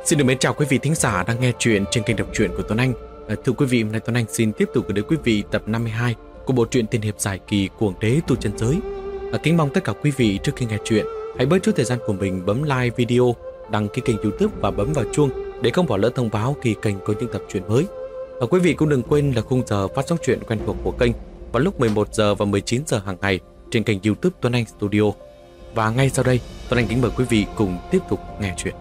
Xin được mến chào quý vị thính giả đang nghe chuyện trên kênh đọc truyện của Tuấn Anh. Thưa quý vị, hôm nay Tuấn Anh xin tiếp tục gửi đến quý vị tập 52 của bộ truyện tiên hiệp dài kỳ Cuồng Đế Tu Chân Giới. Kính mong tất cả quý vị trước khi nghe chuyện hãy bớt chút thời gian của mình bấm like video, đăng ký kênh YouTube và bấm vào chuông để không bỏ lỡ thông báo khi kênh có những tập truyện mới. Quý vị cũng đừng quên là khung giờ phát sóng truyện quen thuộc của kênh vào lúc 11 giờ và 19 giờ hàng ngày trên kênh YouTube Tuấn Anh Studio. Và ngay sau đây, Tuấn Anh kính mời quý vị cùng tiếp tục nghe chuyện.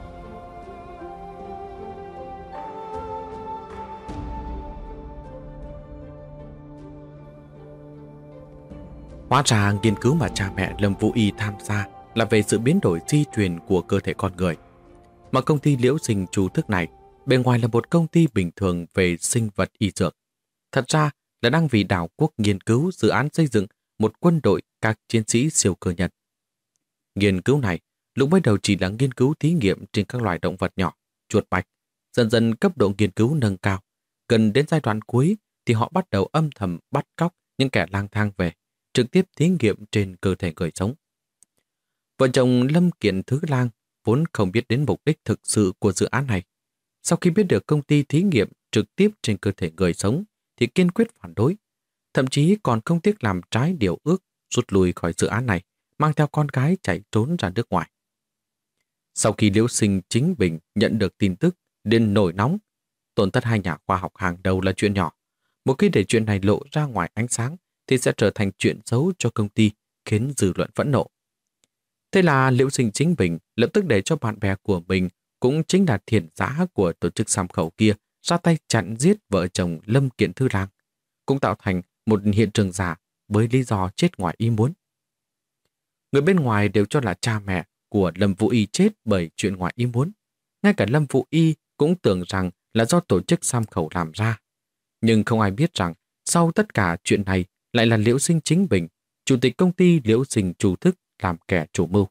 Hóa ra nghiên cứu mà cha mẹ Lâm Vũ Y tham gia là về sự biến đổi di truyền của cơ thể con người. Mà công ty Liễu Sinh Chu Thức này bên ngoài là một công ty bình thường về sinh vật y dược. Thật ra là đang vì đảo quốc nghiên cứu dự án xây dựng một quân đội các chiến sĩ siêu cơ nhân. Nghiên cứu này lúc mới đầu chỉ là nghiên cứu thí nghiệm trên các loài động vật nhỏ, chuột bạch. Dần dần cấp độ nghiên cứu nâng cao. Gần đến giai đoạn cuối thì họ bắt đầu âm thầm bắt cóc những kẻ lang thang về, trực tiếp thí nghiệm trên cơ thể người sống. Vợ chồng Lâm Kiện Thứ Lang vốn không biết đến mục đích thực sự của dự án này. Sau khi biết được công ty thí nghiệm trực tiếp trên cơ thể người sống thì kiên quyết phản đối, thậm chí còn không tiếc làm trái điều ước rút lui khỏi dự án này, mang theo con gái chạy trốn ra nước ngoài. Sau khi Liễu Sinh Chính Bình nhận được tin tức đến nổi nóng, tổn thất hai nhà khoa học hàng đầu là chuyện nhỏ. Một khi để chuyện này lộ ra ngoài ánh sáng thì sẽ trở thành chuyện xấu cho công ty, khiến dư luận phẫn nộ. Thế là Liễu Sinh Chính Bình lập tức để cho bạn bè của mình, cũng chính là thiện giã của tổ chức Sam Khẩu kia, ra tay chặn giết vợ chồng Lâm Kiện Thư Lang, cũng tạo thành một hiện trường giả với lý do chết ngoài ý muốn. Người bên ngoài đều cho là cha mẹ của Lâm Vũ Y chết bởi chuyện ngoài ý muốn. Ngay cả Lâm Vũ Y cũng tưởng rằng là do tổ chức Sam Khẩu làm ra. Nhưng không ai biết rằng sau tất cả chuyện này lại là Liễu Sinh Chính Bình, chủ tịch công ty Liễu Sinh Chu Thức làm kẻ chủ mưu.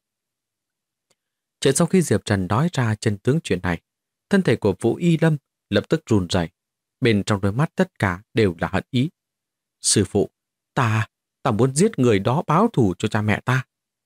Chỉ sau khi Diệp Trần nói ra chân tướng chuyện này, thân thể của Vũ Y Lâm lập tức run rẩy, bên trong đôi mắt tất cả đều là hận ý. Sư phụ, ta muốn giết người đó báo thù cho cha mẹ ta.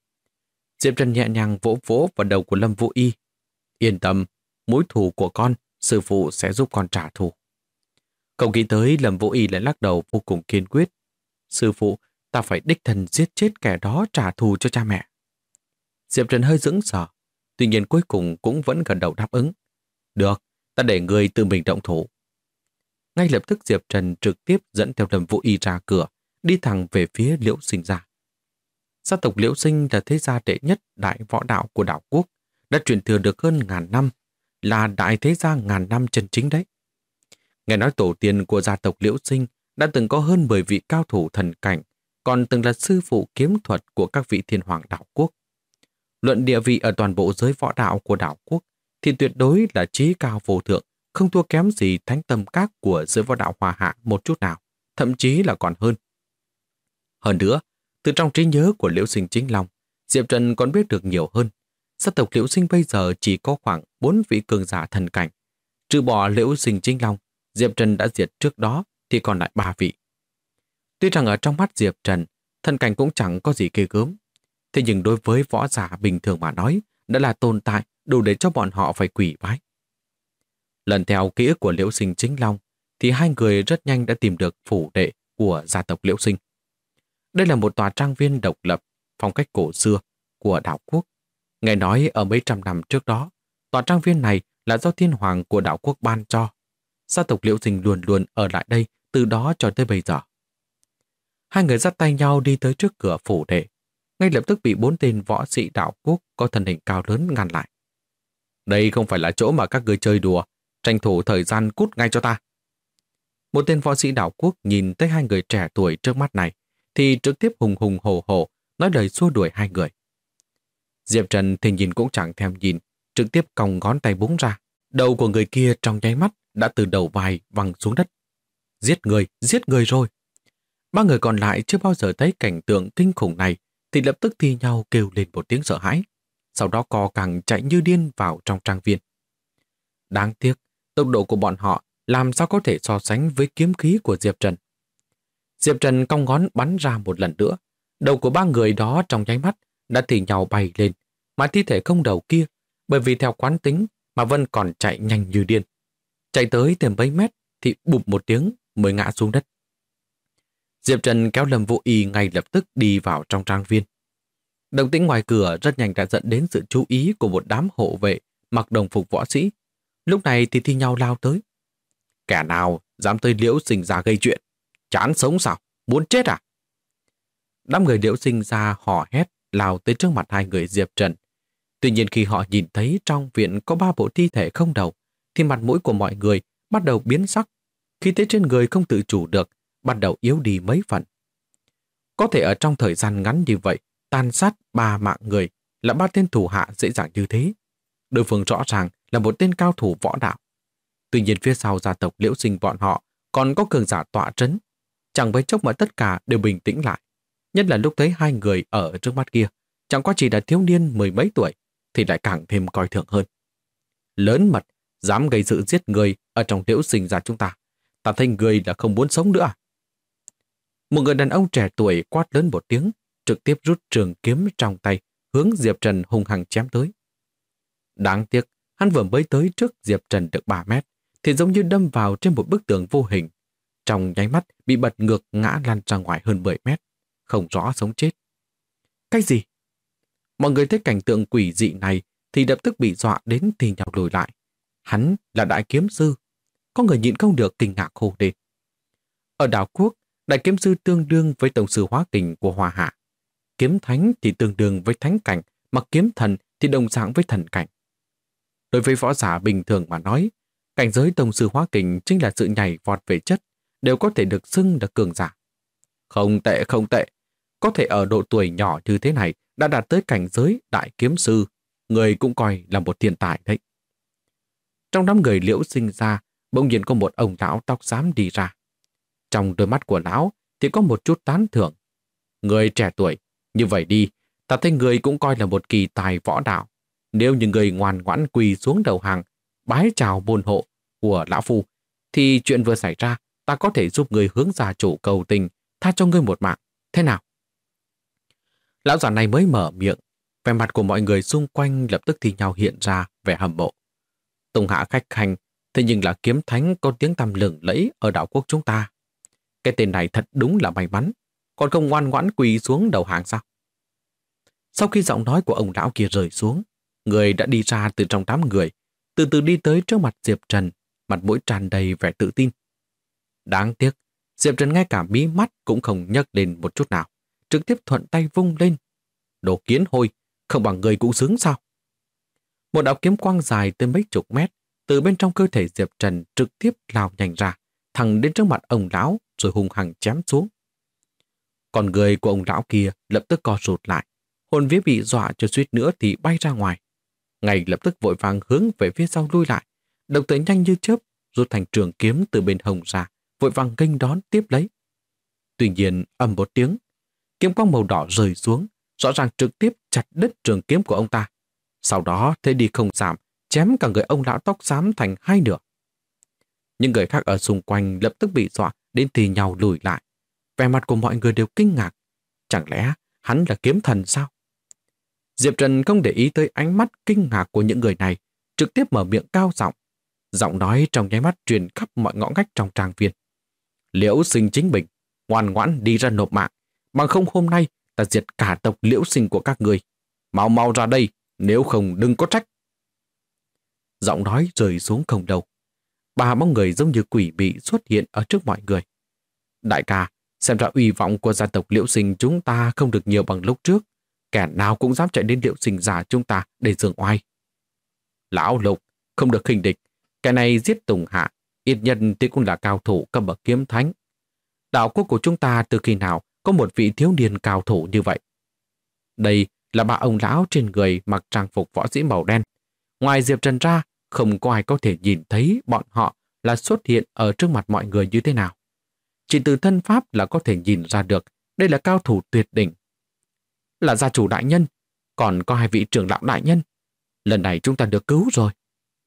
Diệp Trần nhẹ nhàng vỗ vỗ vào đầu của Lâm Vũ Y. Yên tâm, mối thù của con, sư phụ sẽ giúp con trả thù. Không nghĩ tới Lâm Vũ Y lại lắc đầu vô cùng kiên quyết. Sư phụ, ta phải đích thân giết chết kẻ đó trả thù cho cha mẹ. Diệp Trần hơi sững sờ, tuy nhiên cuối cùng cũng vẫn gật đầu đáp ứng. Được, ta để người tự mình động thủ. Ngay lập tức Diệp Trần trực tiếp dẫn theo Lâm Vũ Y ra cửa, đi thẳng về phía Liễu Sinh gia. Gia tộc Liễu Sinh là thế gia đệ nhất đại võ đạo của đảo quốc, đã truyền thừa được hơn 1000 năm, là đại thế gia 1000 năm chân chính đấy. Nghe nói tổ tiên của gia tộc Liễu Sinh đã từng có hơn 10 vị cao thủ thần cảnh, còn từng là sư phụ kiếm thuật của các vị thiên hoàng đảo quốc. Luận địa vị ở toàn bộ giới võ đạo của đảo quốc thì tuyệt đối là chí cao vô thượng, không thua kém gì thánh tâm các của giới võ đạo Hoa Hạ một chút nào, thậm chí là còn hơn. Hơn nữa, từ trong trí nhớ của Liễu Sinh Chính Long, Diệp Trần còn biết được nhiều hơn. Gia tộc Liễu Sinh bây giờ chỉ có khoảng 4 vị cường giả thần cảnh. Trừ bỏ Liễu Sinh Chính Long, Diệp Trần đã diệt trước đó thì còn lại 3 vị. Tuy rằng ở trong mắt Diệp Trần, thần cảnh cũng chẳng có gì ghê gớm. Thế nhưng đối với võ giả bình thường mà nói, đã là tồn tại đủ để cho bọn họ phải quỳ bái. Lần theo ký ức của Liễu Sinh Chính Long, thì hai người rất nhanh đã tìm được phủ đệ của gia tộc Liễu Sinh. Đây là một tòa trang viên độc lập, phong cách cổ xưa của đảo quốc. Nghe nói ở mấy trăm năm trước đó, tòa trang viên này là do thiên hoàng của đảo quốc ban cho. Gia tộc Liễu Sinh luôn luôn ở lại đây từ đó cho tới bây giờ. Hai người dắt tay nhau đi tới trước cửa phủ đệ, ngay lập tức bị 4 tên võ sĩ đảo quốc có thân hình cao lớn ngăn lại. Đây không phải là chỗ mà các người chơi đùa, tranh thủ thời gian cút ngay cho ta. Một tên võ sĩ đảo quốc nhìn thấy hai người trẻ tuổi trước mắt này thì trực tiếp hùng hùng hổ hổ nói lời xua đuổi hai người. Diệp Trần thì nhìn cũng chẳng thèm nhìn, trực tiếp còng ngón tay búng ra. Đầu của người kia trong nháy mắt đã từ đầu vai văng xuống đất. Giết người rồi. 3 người còn lại chưa bao giờ thấy cảnh tượng kinh khủng này thì lập tức thi nhau kêu lên một tiếng sợ hãi. Sau đó co cẳng chạy như điên vào trong trang viên. Đáng tiếc, tốc độ của bọn họ làm sao có thể so sánh với kiếm khí của Diệp Trần. Diệp Trần cong ngón bắn ra một lần nữa. Đầu của 3 người đó trong nháy mắt đã thì nhau bay lên, mà thi thể không đầu kia, bởi vì theo quán tính mà Vân còn chạy nhanh như điên. Chạy tới thêm mấy mét thì bụp một tiếng mới ngã xuống đất. Diệp Trần kéo Lâm Vũ Y ngay lập tức đi vào trong trang viên. Động tĩnh ngoài cửa rất nhanh đã dẫn đến sự chú ý của một đám hộ vệ mặc đồng phục võ sĩ. Lúc này thì thi nhau lao tới. Kẻ nào dám tới Liễu Sinh ra gây chuyện? Chán sống sao? Muốn chết à? Đám người Liễu Sinh ra hò hét lao tới trước mặt hai người Diệp Trần. Tuy nhiên khi họ nhìn thấy trong viện có 3 bộ thi thể không đầu, thì mặt mũi của mọi người bắt đầu biến sắc. Khí thế trên người không tự chủ được, bắt đầu yếu đi mấy phần. Có thể ở trong thời gian ngắn như vậy, tàn sát 3 mạng người là 3 tên thủ hạ dễ dàng như thế. Đối phương rõ ràng là một tên cao thủ võ đạo. Tuy nhiên phía sau gia tộc Liễu Sinh bọn họ còn có cường giả tọa trấn. Chẳng mấy chốc mà tất cả đều bình tĩnh lại. Nhất là lúc thấy hai người ở trước mắt kia, chẳng qua chỉ là thiếu niên 10 mấy tuổi, thì lại càng thêm coi thường hơn. Lớn mật, dám gây sự giết người ở trong Liễu Sinh ra chúng ta. Ta thấy người là không muốn sống nữa. Một người đàn ông trẻ tuổi quát lớn một tiếng, trực tiếp rút trường kiếm trong tay, hướng Diệp Trần hung hăng chém tới. Đáng tiếc, hắn vừa mới tới trước Diệp Trần được 3 mét, thì giống như đâm vào trên một bức tường vô hình. Trong nháy mắt bị bật ngược ngã lăn ra ngoài hơn 10 mét, không rõ sống chết. Cái gì? Mọi người thấy cảnh tượng quỷ dị này thì lập tức bị dọa đến thì nhào lùi lại. Hắn là đại kiếm sư. Có người nhịn không được kinh ngạc hô lên. Ở đảo quốc, đại kiếm sư tương đương với tổng sư hóa kình của Hoa Hạ. Kiếm thánh thì tương đương với thánh cảnh, mà kiếm thần thì đồng dạng với thần cảnh. Đối với võ giả bình thường mà nói, cảnh giới tổng sư hóa kình chính là sự nhảy vọt về chất, đều có thể được xưng là cường giả. Không tệ, không tệ. Có thể ở độ tuổi nhỏ như thế này đã đạt tới cảnh giới đại kiếm sư, người cũng coi là một thiên tài đấy. Trong đám người Liễu Sinh ra, bỗng nhiên có một ông lão tóc xám đi ra. Trong đôi mắt của lão thì có một chút tán thưởng. Người trẻ tuổi, như vậy đi, ta thấy người cũng coi là một kỳ tài võ đạo. Nếu như người ngoan ngoãn quỳ xuống đầu hàng, bái chào môn hộ của lão phu, thì chuyện vừa xảy ra, ta có thể giúp người hướng gia chủ cầu tình, tha cho ngươi một mạng. Thế nào? Lão già này mới mở miệng, vẻ mặt của mọi người xung quanh lập tức thì nhau hiện ra vẻ hâm mộ. Tùng hạ khách khanh, thế nhưng là kiếm thánh có tiếng tăm lừng lẫy ở đảo quốc chúng ta. Cái tên này thật đúng là may mắn, còn không ngoan ngoãn quỳ xuống đầu hàng sao? Sau khi giọng nói của ông lão kia rơi xuống, người đã đi ra từ trong đám người, từ từ đi tới trước mặt Diệp Trần, mặt mũi tràn đầy vẻ tự tin. Đáng tiếc, Diệp Trần ngay cả mí mắt cũng không nhấc lên một chút nào, trực tiếp thuận tay vung lên. Đồ kiến hôi, không bằng người cũng xứng sao? Một đạo kiếm quang dài tới mấy chục mét, từ bên trong cơ thể Diệp Trần trực tiếp lao nhanh ra, thẳng đến trước mặt ông lão rồi hung hăng chém xuống. Còn người của ông lão kia lập tức co rụt lại, hồn vía bị dọa cho suýt nữa thì bay ra ngoài. Ngay lập tức vội vàng hướng về phía sau lui lại, đồng thời nhanh như chớp rút thành trường kiếm từ bên hông ra, vội vàng nghênh đón tiếp lấy. Tuy nhiên ầm một tiếng, kiếm quang màu đỏ rơi xuống, rõ ràng trực tiếp chặt đứt trường kiếm của ông ta. Sau đó thế đi không giảm, chém cả người ông lão tóc xám thành hai nửa. Những người khác ở xung quanh lập tức bị dọa đến thì nhau lùi lại. Vẻ mặt của mọi người đều kinh ngạc. Chẳng lẽ hắn là kiếm thần sao? Diệp Trần không để ý tới ánh mắt kinh ngạc của những người này, trực tiếp mở miệng cao giọng. Giọng nói trong nháy mắt truyền khắp mọi ngõ ngách trong trang viên. Liễu Sinh chính mình, ngoan ngoãn đi ra nộp mạng, bằng không hôm nay ta diệt cả tộc Liễu Sinh của các người. Mau mau ra đây, nếu không đừng có trách. Giọng nói rơi xuống không lâu. 3 bóng người giống như quỷ mị xuất hiện ở trước mọi người. Đại ca, xem ra uy vọng của gia tộc Liễu Sinh chúng ta không được nhiều bằng lúc trước. Kẻ nào cũng dám chạy đến Liễu Sinh giả chúng ta để giương oai. Lão Lục, không được khinh địch. Cái này giết Tùng Hạ, ít nhân thì cũng là cao thủ cấp bậc kiếm thánh. Đảo quốc của chúng ta từ khi nào có một vị thiếu niên cao thủ như vậy? Đây là 3 ông lão trên người mặc trang phục võ sĩ màu đen. Ngoài Diệp Trần ra, không có ai có thể nhìn thấy bọn họ là xuất hiện ở trước mặt mọi người như thế nào. Chỉ từ thân pháp là có thể nhìn ra được đây là cao thủ tuyệt đỉnh. Là gia chủ đại nhân, còn có 2 vị trưởng lão đại nhân. Lần này chúng ta được cứu rồi.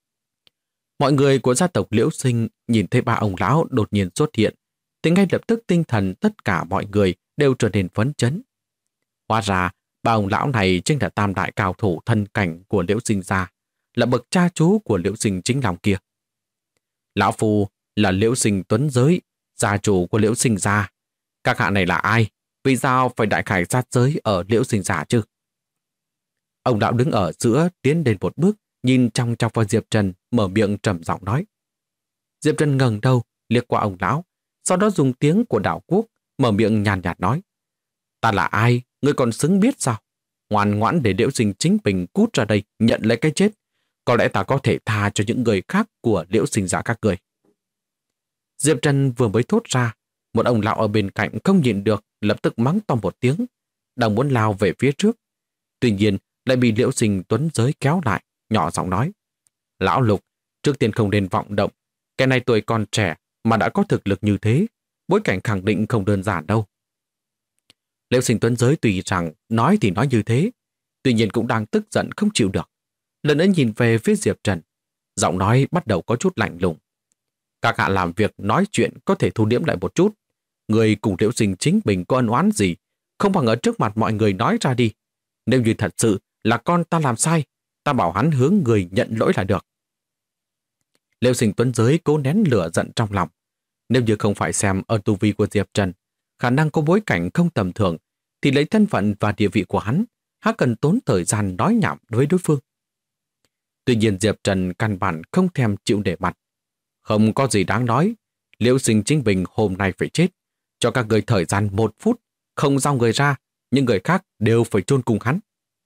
Mọi người của gia tộc Liễu Sinh nhìn thấy 3 ông lão đột nhiên xuất hiện, thì ngay lập tức tinh thần tất cả mọi người đều trở nên phấn chấn. Hóa ra, 3 ông lão này chính là tam đại cao thủ thân cảnh của Liễu Sinh gia, là bậc cha chú của Liễu Sinh Chính Long kia. Lão Phu là Liễu Sinh Tuấn Giới, gia chủ của Liễu Sinh gia. Các hạ này là ai? Vì sao phải đại khải sát giới ở Liễu Sinh gia chứ? Ông lão đứng ở giữa tiến đến một bước, nhìn trong vào Diệp Trần, mở miệng trầm giọng nói. Diệp Trần ngẩng đầu, liếc qua ông lão, sau đó dùng tiếng của Đảo Quốc, mở miệng nhàn nhạt nói. Ta là ai? Ngươi còn xứng biết sao? Ngoan ngoãn để Liễu Sinh chính mình cút ra đây, nhận lấy cái chết. Có lẽ ta có thể tha cho những người khác của Liễu Sinh gia các người. Diệp Trần vừa mới thốt ra, một ông lão ở bên cạnh không nhịn được, lập tức mắng to một tiếng, đang muốn lao về phía trước. Tuy nhiên, lại bị Liễu Sinh Tuấn Giới kéo lại, nhỏ giọng nói. Lão Lục, trước tiên không nên vọng động. Cái này tuổi còn trẻ mà đã có thực lực như thế, bối cảnh khẳng định không đơn giản đâu. Liễu Sinh Tuấn Giới tùy rằng nói thì nói như thế, tuy nhiên cũng đang tức giận không chịu được. Lần nữa nhìn về phía Diệp Trần, giọng nói bắt đầu có chút lạnh lùng. Các hạ làm việc nói chuyện có thể thu liễm lại một chút. Người cùng Liễu Sinh chính mình có ân oán gì, không bằng ở trước mặt mọi người nói ra đi. Nếu như thật sự là con ta làm sai, ta bảo hắn hướng người nhận lỗi là được. Liễu Sinh Tuấn Giới cố nén lửa giận trong lòng. Nếu như không phải xem ở tu vi của Diệp Trần, khả năng có bối cảnh không tầm thường, thì lấy thân phận và địa vị của hắn, hắn cần tốn thời gian nói nhảm với đối phương. Tuy nhiên Diệp Trần căn bản không thèm chịu để mặt. Không có gì đáng nói, Liễu Sinh chính mình hôm nay phải chết. Cho các người thời gian 1 phút, không giao người ra, những người khác đều phải chôn cùng hắn.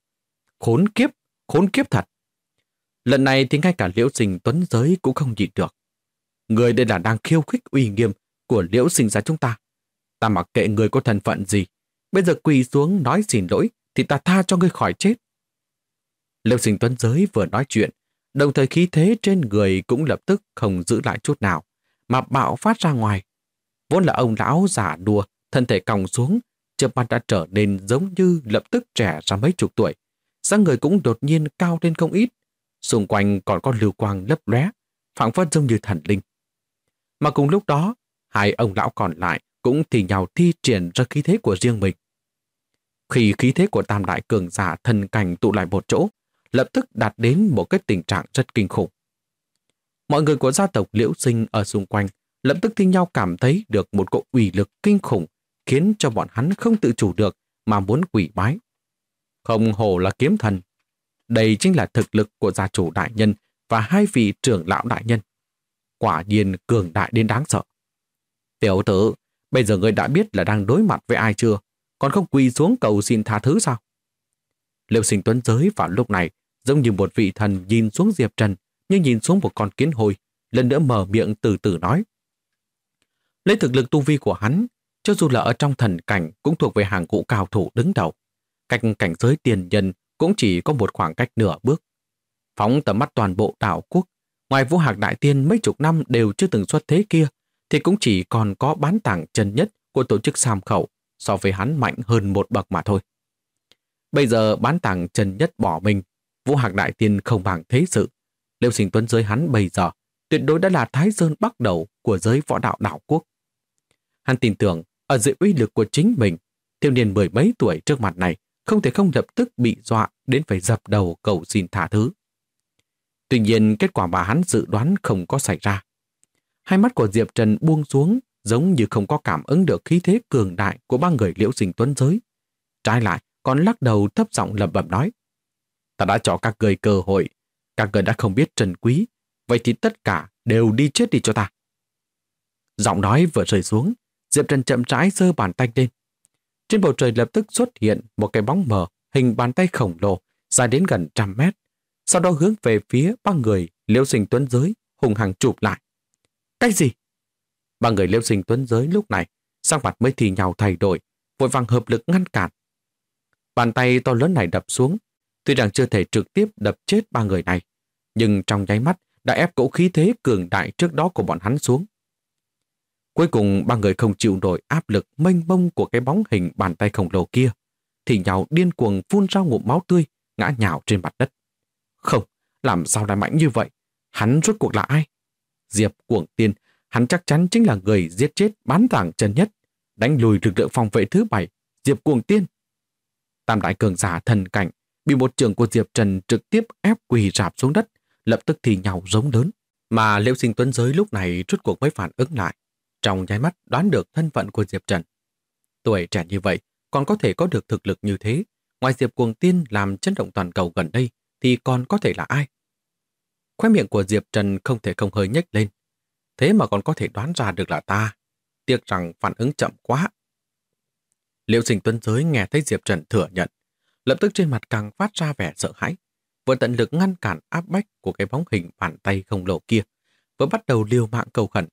Khốn kiếp thật. Lần này thì ngay cả Liễu Sinh Tuấn Giới cũng không nhịn được. Người đây là đang khiêu khích uy nghiêm của Liễu Sinh gia chúng ta. Ta mặc kệ người có thân phận gì, bây giờ quỳ xuống nói xin lỗi thì ta tha cho ngươi khỏi chết. Liễu Sinh Tuấn Giới vừa nói chuyện, đồng thời khí thế trên người cũng lập tức không giữ lại chút nào, mà bạo phát ra ngoài. Vốn là ông lão giả đùa, thân thể còng xuống, chớp mắt đã trở nên giống như lập tức trẻ ra mấy chục tuổi. Dáng người cũng đột nhiên cao lên không ít, xung quanh còn có lưu quang lấp lóe, phảng phất giống như thần linh. Mà cùng lúc đó, hai ông lão còn lại cũng thì nhau thi triển ra khí thế của riêng mình. Khi khí thế của tam đại cường giả thần cảnh tụ lại một chỗ, lập tức đạt đến một cái tình trạng rất kinh khủng. Mọi người của gia tộc Liễu Sinh ở xung quanh lập tức thi nhau cảm thấy được một cỗ uy lực kinh khủng, khiến cho bọn hắn không tự chủ được mà muốn quỳ bái. Không hổ là kiếm thần. Đây chính là thực lực của gia chủ đại nhân và hai vị trưởng lão đại nhân. Quả nhiên cường đại đến đáng sợ. Tiểu tử, bây giờ ngươi đã biết là đang đối mặt với ai chưa? Còn không quỳ xuống cầu xin tha thứ sao? Liễu Sinh Tuấn Giới vào lúc này giống như một vị thần nhìn xuống Diệp Trần, như nhìn xuống một con kiến hôi, lần nữa mở miệng từ từ nói. Lấy thực lực tu vi của hắn, cho dù là ở trong thần cảnh cũng thuộc về hàng ngũ cao thủ đứng đầu. Cách cảnh giới tiền nhân cũng chỉ có một khoảng cách nửa bước. Phóng tầm mắt toàn bộ đảo quốc, ngoài Vũ Hạc Đại Tiên mấy chục năm đều chưa từng xuất thế kia, thì cũng chỉ còn có bán tảng chân nhất của tổ chức Sam Khẩu, so với hắn mạnh hơn một bậc mà thôi. Bây giờ bán tảng chân nhất bỏ mình, Vũ Hạc Đại Tiên không bằng thế sự. Liễu Sinh Tuấn Giới hắn bây giờ tuyệt đối đã là Thái Sơn bắt đầu của giới võ đạo đảo quốc. Hắn tin tưởng ở dưới uy lực của chính mình, thiếu niên 10 mấy tuổi trước mặt này không thể không lập tức bị dọa đến phải dập đầu cầu xin tha thứ. Tuy nhiên kết quả mà hắn dự đoán không có xảy ra. Hai mắt của Diệp Trần buông xuống, giống như không có cảm ứng được khí thế cường đại của ba người Liễu Sinh Tuấn Giới. Trái lại còn lắc đầu thấp giọng lẩm bẩm nói: Ta đã cho các người cơ hội, các người đã không biết trân quý, vậy thì tất cả đều đi chết đi cho ta. Giọng nói vừa rơi xuống, Diệp Trần chậm rãi giơ bàn tay lên. Trên bầu trời lập tức xuất hiện một cái bóng mờ hình bàn tay khổng lồ dài đến gần 100 mét, sau đó hướng về phía ba người Liễu Sinh Tuấn Giới hùng hăng chụp lại. Cái gì? Ba người Liễu Sinh Tuấn Giới lúc này sắc mặt mới thì nhau thay đổi, vội vàng hợp lực ngăn cản. Bàn tay to lớn này đập xuống, tuy rằng chưa thể trực tiếp đập chết ba người này, nhưng trong nháy mắt đã ép cỗ khí thế cường đại trước đó của bọn hắn xuống. Cuối cùng ba người không chịu nổi áp lực mênh mông của cái bóng hình bàn tay khổng lồ kia, thì nhau điên cuồng phun ra ngụm máu tươi, ngã nhào trên mặt đất. Không, làm sao lại mạnh như vậy? Hắn rốt cuộc là ai? Diệp Cuồng Tiên, hắn chắc chắn chính là người giết chết bán tảng chân nhất, đánh lùi lực lượng phòng vệ thứ 7, Diệp Cuồng Tiên. Tam đại cường giả thần cảnh bị một trường của Diệp Trần trực tiếp ép quỳ rạp xuống đất, lập tức thì nhau giống lớn. Mà Liễu Sinh Tuấn Giới lúc này rốt cuộc mới phản ứng lại, trong nháy mắt đoán được thân phận của Diệp Trần. Tuổi trẻ như vậy, còn có thể có được thực lực như thế, ngoài Diệp Cuồng Tiên làm chấn động toàn cầu gần đây, thì còn có thể là ai? Khóe miệng của Diệp Trần không thể không hơi nhếch lên. Thế mà còn có thể đoán ra được là ta. Tiếc rằng phản ứng chậm quá. Liễu Sinh Tuấn Giới nghe thấy Diệp Trần thừa nhận, lập tức trên mặt càng phát ra vẻ sợ hãi, vừa tận lực ngăn cản áp bách của cái bóng hình bàn tay khổng lồ kia, vừa bắt đầu liều mạng cầu khẩn.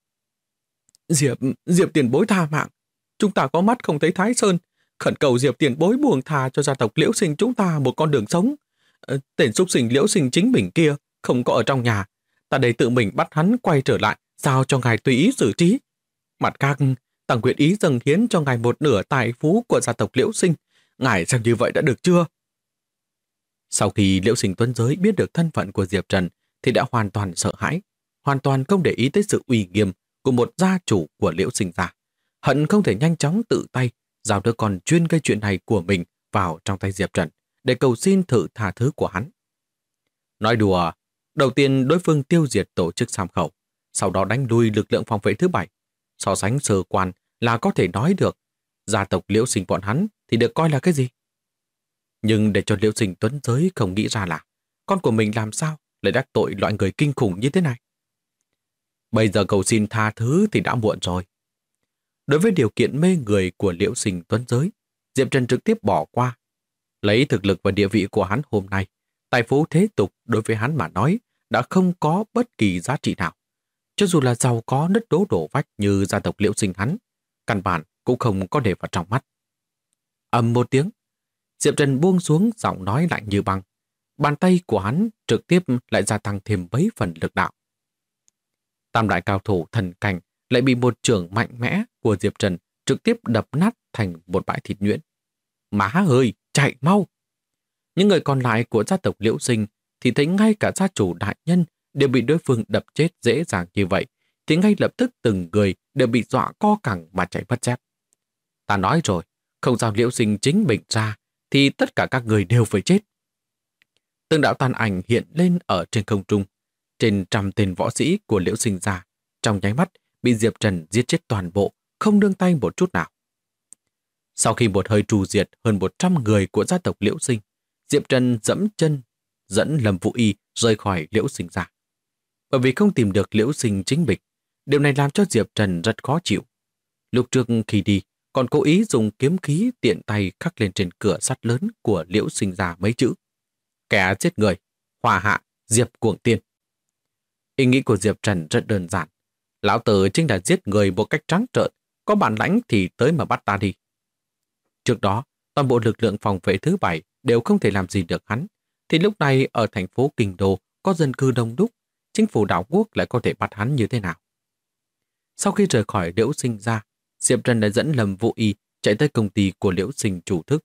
Diệp tiền bối tha mạng. Chúng ta có mắt không thấy Thái Sơn. Khẩn cầu Diệp tiền bối buông tha cho gia tộc Liễu Sinh chúng ta một con đường sống. Tên xúc sinh Liễu Sinh chính mình kia không có ở trong nhà. Ta đây tự mình bắt hắn quay trở lại, giao cho ngài tùy ý xử trí. Mặt khác, ta nguyện ý dâng hiến cho ngài một nửa tài phú của gia tộc Liễu Sinh. Ngài xem như vậy đã được chưa? Sau khi Liễu Sinh Tuấn Giới biết được thân phận của Diệp Trần thì đã hoàn toàn sợ hãi, hoàn toàn không để ý tới sự uy nghiêm của một gia chủ của Liễu Sinh gia. Hận không thể nhanh chóng tự tay giao đứa con chuyên gây chuyện này của mình vào trong tay Diệp Trần để cầu xin thử tha thứ của hắn. Nói đùa, đầu tiên đối phương tiêu diệt tổ chức Sam Khẩu, sau đó đánh lui lực lượng phòng vệ thứ 7. So sánh sơ quan là có thể nói được, gia tộc Liễu Sinh bọn hắn thì được coi là cái gì? Nhưng để cho Liễu Sinh Tuấn Giới không nghĩ ra là con của mình làm sao lại đắc tội loại người kinh khủng như thế này. Bây giờ cầu xin tha thứ thì đã muộn rồi. Đối với điều kiện mê người của Liễu Sinh Tuấn Giới, Diệp Trần trực tiếp bỏ qua. Lấy thực lực và địa vị của hắn hôm nay, tài phú thế tục đối với hắn mà nói đã không có bất kỳ giá trị nào. Cho dù là giàu có nứt đố đổ vách như gia tộc Liễu Sinh hắn, căn bản cũng không có để vào trong mắt. Ầm một tiếng, Diệp Trần buông xuống giọng nói lạnh như băng. Bàn tay của hắn trực tiếp lại gia tăng thêm mấy phần lực đạo. Tam đại cao thủ thần cảnh lại bị một chưởng mạnh mẽ của Diệp Trần trực tiếp đập nát thành một bãi thịt nhuyễn. Má ơi, chạy mau! Những người còn lại của gia tộc Liễu Sinh thì thấy ngay cả gia chủ đại nhân đều bị đối phương đập chết dễ dàng như vậy, thì ngay lập tức từng người đều bị dọa co cẳng mà chạy mất dép. Ta nói rồi, không giao Liễu Sinh chính mình ra thì tất cả các người đều phải chết. Từng đạo tàn ảnh hiện lên ở trên không trung, trên trăm tên võ sĩ của Liễu Sinh ra, trong nháy mắt bị Diệp Trần giết chết toàn bộ, không nương tay một chút nào. Sau khi một hơi trù diệt hơn 100 người của gia tộc Liễu Sinh, Diệp Trần dẫm chân dẫn Lâm Vũ Y rời khỏi Liễu Sinh ra. Bởi vì không tìm được Liễu Sinh chính mình, điều này làm cho Diệp Trần rất khó chịu. Lúc trước khi đi, còn cố ý dùng kiếm khí tiện tay khắc lên trên cửa sắt lớn của Liễu Sinh ra mấy chữ: kẻ giết người, hòa hạ, Diệp Cuồng Tiên. Ý nghĩ của Diệp Trần rất đơn giản. Lão tử chính là giết người một cách trắng trợn, có bản lãnh thì tới mà bắt ta đi. Trước đó, toàn bộ lực lượng phòng vệ thứ 7 đều không thể làm gì được hắn, thì lúc này ở thành phố Kinh Đô có dân cư đông đúc, chính phủ đảo quốc lại có thể bắt hắn như thế nào? Sau khi rời khỏi Liễu Sinh ra, Diệp Trần đã dẫn Lâm Vũ Y chạy tới công ty của Liễu Sinh chủ thức.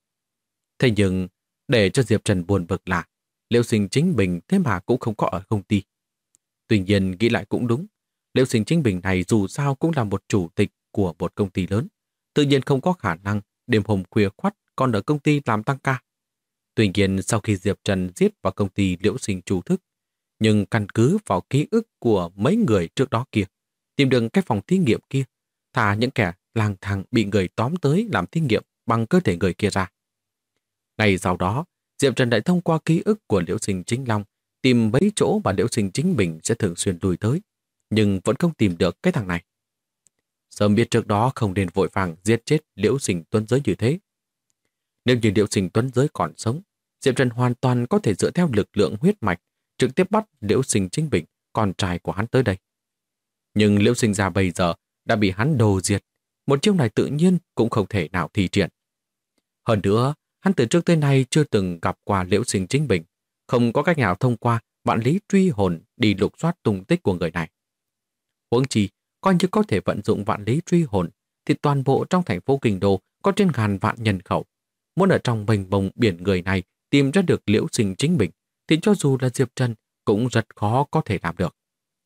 Thế nhưng, để cho Diệp Trần buồn bực là Liễu Sinh chính mình thế mà cũng không có ở công ty. Tuy nhiên nghĩ lại cũng đúng, Liễu Sinh chính mình này dù sao cũng là một chủ tịch của một công ty lớn, tự nhiên không có khả năng đêm hôm khuya khoắt còn ở công ty làm tăng ca. Tuy nhiên sau khi Diệp Trần giết vào công ty Liễu Sinh chủ thức, nhưng căn cứ vào ký ức của mấy người trước đó kia, tìm được cái phòng thí nghiệm kia, thả những kẻ lang thang bị người tóm tới làm thí nghiệm bằng cơ thể người kia ra. Ngày sau đó, Diệp Trần đã thông qua ký ức của Liễu Sinh chính Long tìm mấy chỗ mà Liễu Sinh chính mình sẽ thường xuyên lui tới, nhưng vẫn không tìm được cái thằng này. Sớm biết trước đó không nên vội vàng giết chết Liễu Sinh Tuấn Giới như thế. Nếu như Liễu Sinh Tuấn Giới còn sống, Diệp Trần hoàn toàn có thể dựa theo lực lượng huyết mạch trực tiếp bắt Liễu Sinh chính mình, con trai của hắn tới đây. Nhưng Liễu Sinh ra bây giờ đã bị hắn đồ diệt, một chiêu này tự nhiên cũng không thể nào thi triển. Hơn nữa, hắn từ trước tới nay chưa từng gặp qua Liễu Sinh chính mình, không có cách nào thông qua vạn lý truy hồn đi lục soát tung tích của người này. Huống chi, coi như có thể vận dụng vạn lý truy hồn, thì toàn bộ trong thành phố Kinh Đô có trên ngàn vạn nhân khẩu. Muốn ở trong mênh mông biển người này tìm ra được Liễu Sinh chính mình, thì cho dù là Diệp Trần cũng rất khó có thể làm được.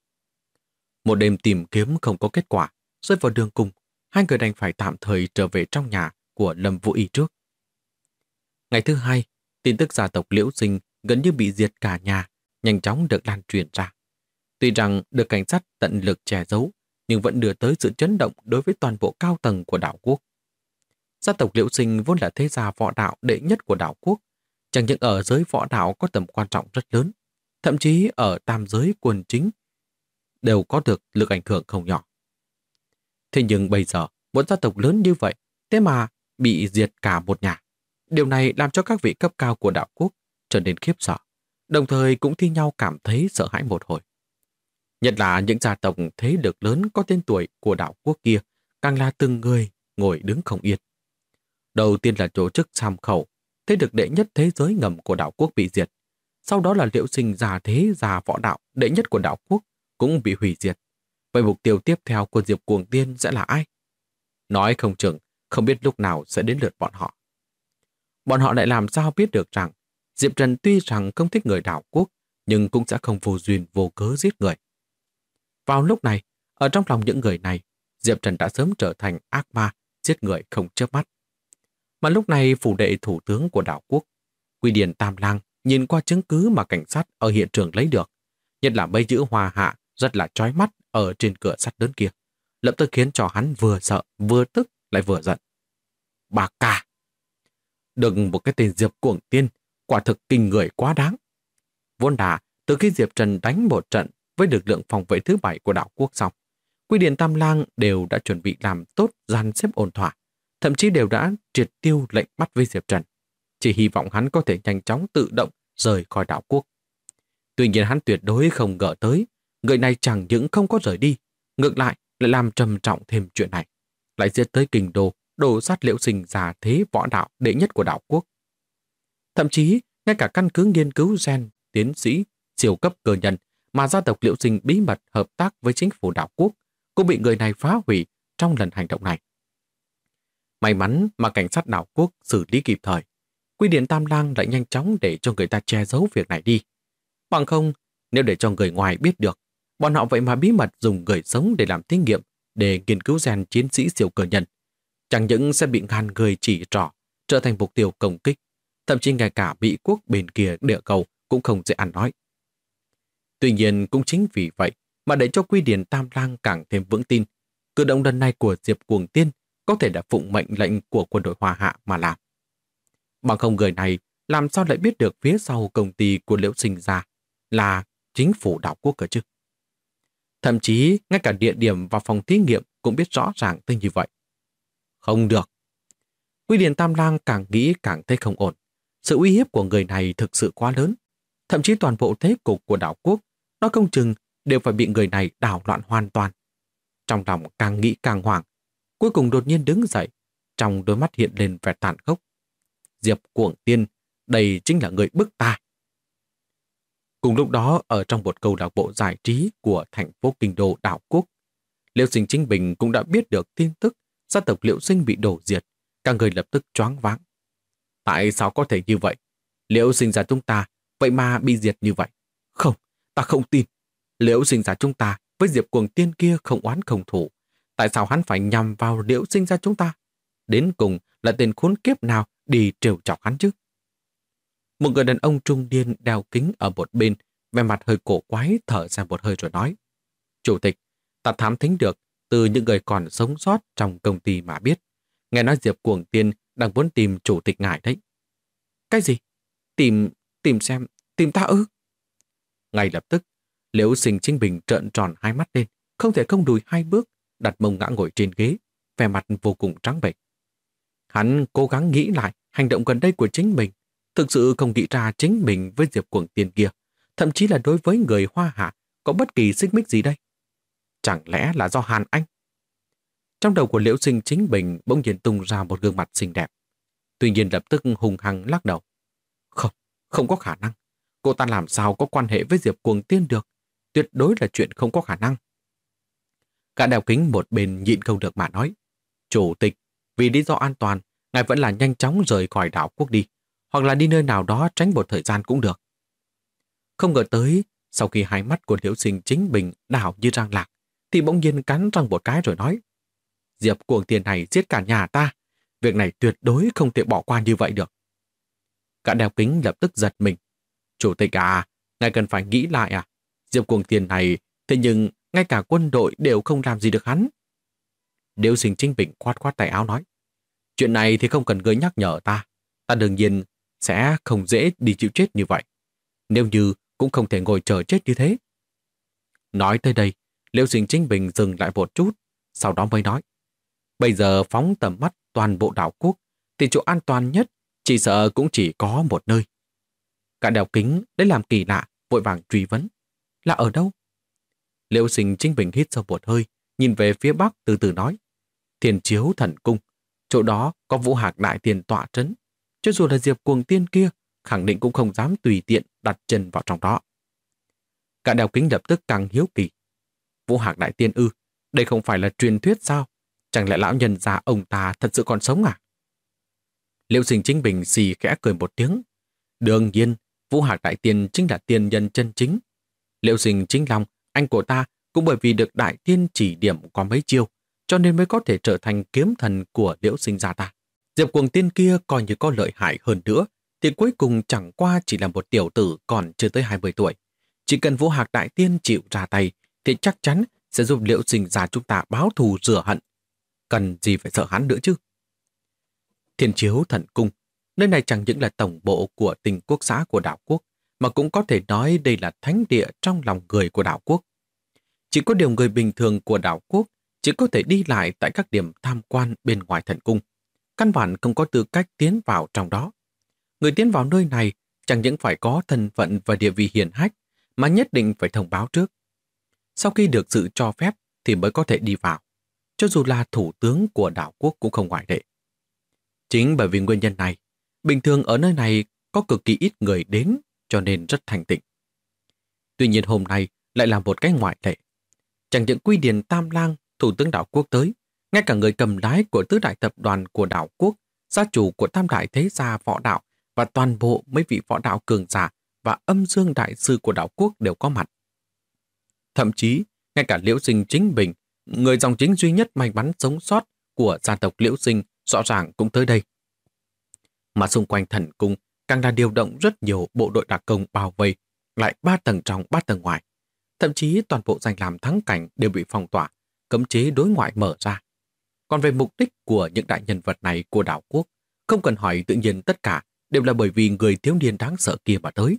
Một đêm tìm kiếm không có kết quả, rơi vào đường cùng, hai người đành phải tạm thời trở về trong nhà của Lâm Vũ Y trước. Ngày thứ hai, tin tức gia tộc Liễu Sinh gần như bị diệt cả nhà, nhanh chóng được lan truyền ra. Tuy rằng được cảnh sát tận lực che giấu, nhưng vẫn đưa tới sự chấn động đối với toàn bộ cao tầng của đảo quốc. Gia tộc Liễu Sinh vốn là thế gia võ đạo đệ nhất của đảo quốc, chẳng những ở giới võ đạo có tầm quan trọng rất lớn, thậm chí ở tam giới quân chính đều có được lực ảnh hưởng không nhỏ. Thế nhưng bây giờ, một gia tộc lớn như vậy, thế mà bị diệt cả một nhà. Điều này làm cho các vị cấp cao của đảo quốc trở nên khiếp sợ, đồng thời cũng thi nhau cảm thấy sợ hãi một hồi. Nhất là những gia tộc thế lực lớn có tên tuổi của đảo quốc kia, càng là từng người ngồi đứng không yên. Đầu tiên là tổ chức Sam Khẩu, thế lực đệ nhất thế giới ngầm của đảo quốc bị diệt. Sau đó là Liễu Sinh gia thế gia võ đạo đệ nhất của đảo quốc cũng bị hủy diệt. Vậy mục tiêu tiếp theo của Diệp Cuồng Tiên sẽ là ai? Nói không chừng, không biết lúc nào sẽ đến lượt bọn họ. Bọn họ lại làm sao biết được rằng Diệp Trần tuy rằng không thích người đảo quốc, nhưng cũng sẽ không vô duyên vô cớ giết người. Vào lúc này, ở trong lòng những người này, Diệp Trần đã sớm trở thành ác ma, giết người không chớp mắt. Mà lúc này phủ đệ thủ tướng của đảo quốc, Quy Điền Tam Lang, nhìn qua chứng cứ mà cảnh sát ở hiện trường lấy được, nhất là mấy chữ Hoa Hạ rất là chói mắt ở trên cửa sắt lớn kia, lập tức khiến cho hắn vừa sợ, vừa tức, lại vừa giận. Bà cả! Đừng một cái tên Diệp Cuồng Tiên, quả thực kinh người quá đáng. Vốn đã, từ khi Diệp Trần đánh một trận với lực lượng phòng vệ thứ 7 của đảo quốc xong, Quy Điền Tam Lang đều đã chuẩn bị làm tốt dàn xếp ổn thỏa, thậm chí đều đã triệt tiêu lệnh bắt với Diệp Trần, chỉ hy vọng hắn có thể nhanh chóng tự động rời khỏi đảo quốc. Tuy nhiên hắn tuyệt đối không ngờ tới, người này chẳng những không có rời đi, ngược lại làm trầm trọng thêm chuyện này, lại giết tới kinh đô, đổ sát Liễu Sinh già thế võ đạo đệ nhất của đảo quốc. Thậm chí, ngay cả căn cứ nghiên cứu gen, tiến sĩ, siêu cấp cơ nhân mà gia tộc Liễu Sinh bí mật hợp tác với chính phủ đảo quốc cũng bị người này phá hủy trong lần hành động này. May mắn mà cảnh sát đảo quốc xử lý kịp thời, Quy Điền Tam Lang lại nhanh chóng để cho người ta che giấu việc này đi. Bằng không, nếu để cho người ngoài biết được, bọn họ vậy mà bí mật dùng người sống để làm thí nghiệm, để nghiên cứu gen chiến sĩ siêu cơ nhân, chẳng những sẽ bị ngàn người chỉ trỏ, trở thành mục tiêu công kích, thậm chí ngay cả Mỹ quốc bên kia địa cầu cũng không dễ ăn nói. Tuy nhiên cũng chính vì vậy mà để cho Quy Điền Tam Lang càng thêm vững tin, cử động lần này của Diệp Cuồng Tiên có thể đã phụng mệnh lệnh của quân đội Hoa Hạ mà làm. Bằng không người này làm sao lại biết được phía sau công ty của Liễu Sinh ra là chính phủ đảo quốc cơ chứ? Thậm chí ngay cả địa điểm và phòng thí nghiệm cũng biết rõ ràng tới như vậy. Không được. Quy Điền Tam Lang càng nghĩ càng thấy không ổn. Sự uy hiếp của người này thực sự quá lớn. Thậm chí toàn bộ thế cục của đảo quốc, nó không chừng đều phải bị người này đảo loạn hoàn toàn. Trong lòng càng nghĩ càng hoảng, cuối cùng đột nhiên đứng dậy, trong đôi mắt hiện lên vẻ tàn khốc. Diệp Cuồng Tiên, đây chính là người bức ta. Cùng lúc đó, ở trong một câu lạc bộ giải trí của thành phố Kinh Đô đảo quốc, Liễu Sinh Chính Bình cũng đã biết được tin tức gia tộc Liễu Sinh bị đổ diệt, cả người lập tức choáng váng. Tại sao có thể như vậy? Liễu Sinh gia chúng ta vậy mà bị diệt như vậy? Không, ta không tin. Liễu Sinh gia chúng ta với Diệp Cuồng Tiên kia không oán không thù. Tại sao hắn phải nhằm vào Liễu Sinh gia chúng ta? Đến cùng là tên khốn kiếp nào đi trêu chọc hắn chứ? Một người đàn ông trung niên đeo kính ở một bên, vẻ mặt hơi cổ quái, thở ra một hơi rồi nói: Chủ tịch, ta thám thính được từ những người còn sống sót trong công ty mà biết. Nghe nói Diệp Cuồng Tiên đang muốn tìm chủ tịch ngài đấy. Cái gì? Tìm xem, tìm ta ư? Ngay lập tức, Liễu Sinh Chính Bình trợn tròn hai mắt lên, không thể không lùi hai bước, đặt mông ngã ngồi trên ghế, vẻ mặt vô cùng trắng bệch. Hắn cố gắng nghĩ lại hành động gần đây của chính mình, thực sự không nghĩ ra chính mình với Diệp Cuồng Tiên kia, thậm chí là đối với người Hoa Hạ có bất kỳ xích mích gì đây. Chẳng lẽ là do Hàn Anh? Trong đầu của Liễu Sinh Chính Bình bỗng nhiên tung ra một gương mặt xinh đẹp. Tuy nhiên lập tức hùng hăng lắc đầu. Không có khả năng. Cô ta làm sao có quan hệ với Diệp Cuồng Tiên được? Tuyệt đối là chuyện không có khả năng. Cả đeo kính một bên nhịn không được mà nói: Chủ tịch, vì lý do an toàn, ngài vẫn là nhanh chóng rời khỏi đảo quốc đi, hoặc là đi nơi nào đó tránh một thời gian cũng được. Không ngờ tới, sau khi hai mắt của Liễu Sinh Chính Bình đảo như răng lạc, thì bỗng nhiên cắn răng một cái rồi nói: Diệp Cuồng Tiên này giết cả nhà ta, việc này tuyệt đối không thể bỏ qua như vậy được. Cả đeo kính lập tức giật mình. Chủ tịch à, Ngài cần phải nghĩ lại à? Diệp Cuồng Tiền này, thế nhưng ngay cả quân đội đều không làm gì được hắn. Liễu Sinh Chính Bình khoát khoát tay áo nói. Chuyện này thì không cần ngươi nhắc nhở ta. Ta đương nhiên sẽ không dễ đi chịu chết như vậy. Nếu như cũng không thể ngồi chờ chết như thế. Nói tới đây, Liễu Sinh Chính Bình dừng lại một chút, sau đó mới nói. Bây giờ phóng tầm mắt toàn bộ đảo quốc, thì chỗ an toàn nhất chỉ sợ cũng chỉ có một nơi. Cả Đèo Kính lấy làm kỳ lạ, vội vàng truy vấn. Là ở đâu? Liễu Sinh Chính Bình hít sâu một hơi, nhìn về phía bắc từ từ nói. Thiên Chiếu Thần Cung, chỗ đó có Vũ Hạc Đại Tiên tọa trấn. Cho dù là Diệp Cuồng Tiên kia, khẳng định cũng không dám tùy tiện đặt chân vào trong đó. Cả Đèo Kính lập tức càng hiếu kỳ. Vũ Hạc Đại Tiên ư, đây không phải là truyền thuyết sao? Chẳng lẽ lão nhân già ông ta thật sự còn sống à? Liễu Sinh Chính Bình xì khẽ cười một tiếng. Đương nhiên, Vũ Hạc Đại Tiên chính là tiên nhân chân chính. Liễu Sinh Chính Long, anh của ta, cũng bởi vì được Đại Tiên chỉ điểm có mấy chiêu, cho nên mới có thể trở thành kiếm thần của Liễu Sinh gia ta. Diệp Cuồng Tiên kia coi như có lợi hại hơn nữa, thì cuối cùng chẳng qua chỉ là một tiểu tử còn chưa tới 20 tuổi. Chỉ cần Vũ Hạc Đại Tiên chịu ra tay, thì chắc chắn sẽ giúp Liễu Sinh gia chúng ta báo thù rửa hận. Cần gì phải sợ hắn nữa chứ? Thiên Chiếu Thần Cung, nơi này chẳng những là tổng bộ của Tình Quốc xã của đảo quốc, mà cũng có thể nói đây là thánh địa trong lòng người của đảo quốc. Chỉ có điều người bình thường của đảo quốc chỉ có thể đi lại tại các điểm tham quan bên ngoài thần cung. Căn bản không có tư cách tiến vào trong đó. Người tiến vào nơi này chẳng những phải có thân phận và địa vị hiển hách, mà nhất định phải thông báo trước. Sau khi được sự cho phép thì mới có thể đi vào. Cho dù là thủ tướng của đảo quốc cũng không ngoại lệ. Chính bởi vì nguyên nhân này, bình thường ở nơi này có cực kỳ ít người đến, cho nên rất thanh tịnh. Tuy nhiên hôm nay lại là một cái ngoại lệ. Chẳng những Quy Điền Tam Lang, thủ tướng đảo quốc tới, ngay cả người cầm lái của tứ đại tập đoàn của đảo quốc, gia chủ của tam đại thế gia võ đạo và toàn bộ mấy vị võ đạo cường giả và âm dương đại sư của đảo quốc đều có mặt. Thậm chí, ngay cả Liễu Sinh Chính Bình, người dòng chính duy nhất may mắn sống sót của gia tộc Liễu Sinh, rõ ràng cũng tới đây. Mà xung quanh thần cung càng là điều động rất nhiều bộ đội đặc công bao vây, lại 3 tầng trong 3 tầng ngoài. Thậm chí toàn bộ danh làm thắng cảnh đều bị phong tỏa, cấm chế đối ngoại mở ra. Còn về mục đích của những đại nhân vật này của đảo quốc, không cần hỏi, tự nhiên tất cả đều là bởi vì người thiếu niên đáng sợ kia mà tới.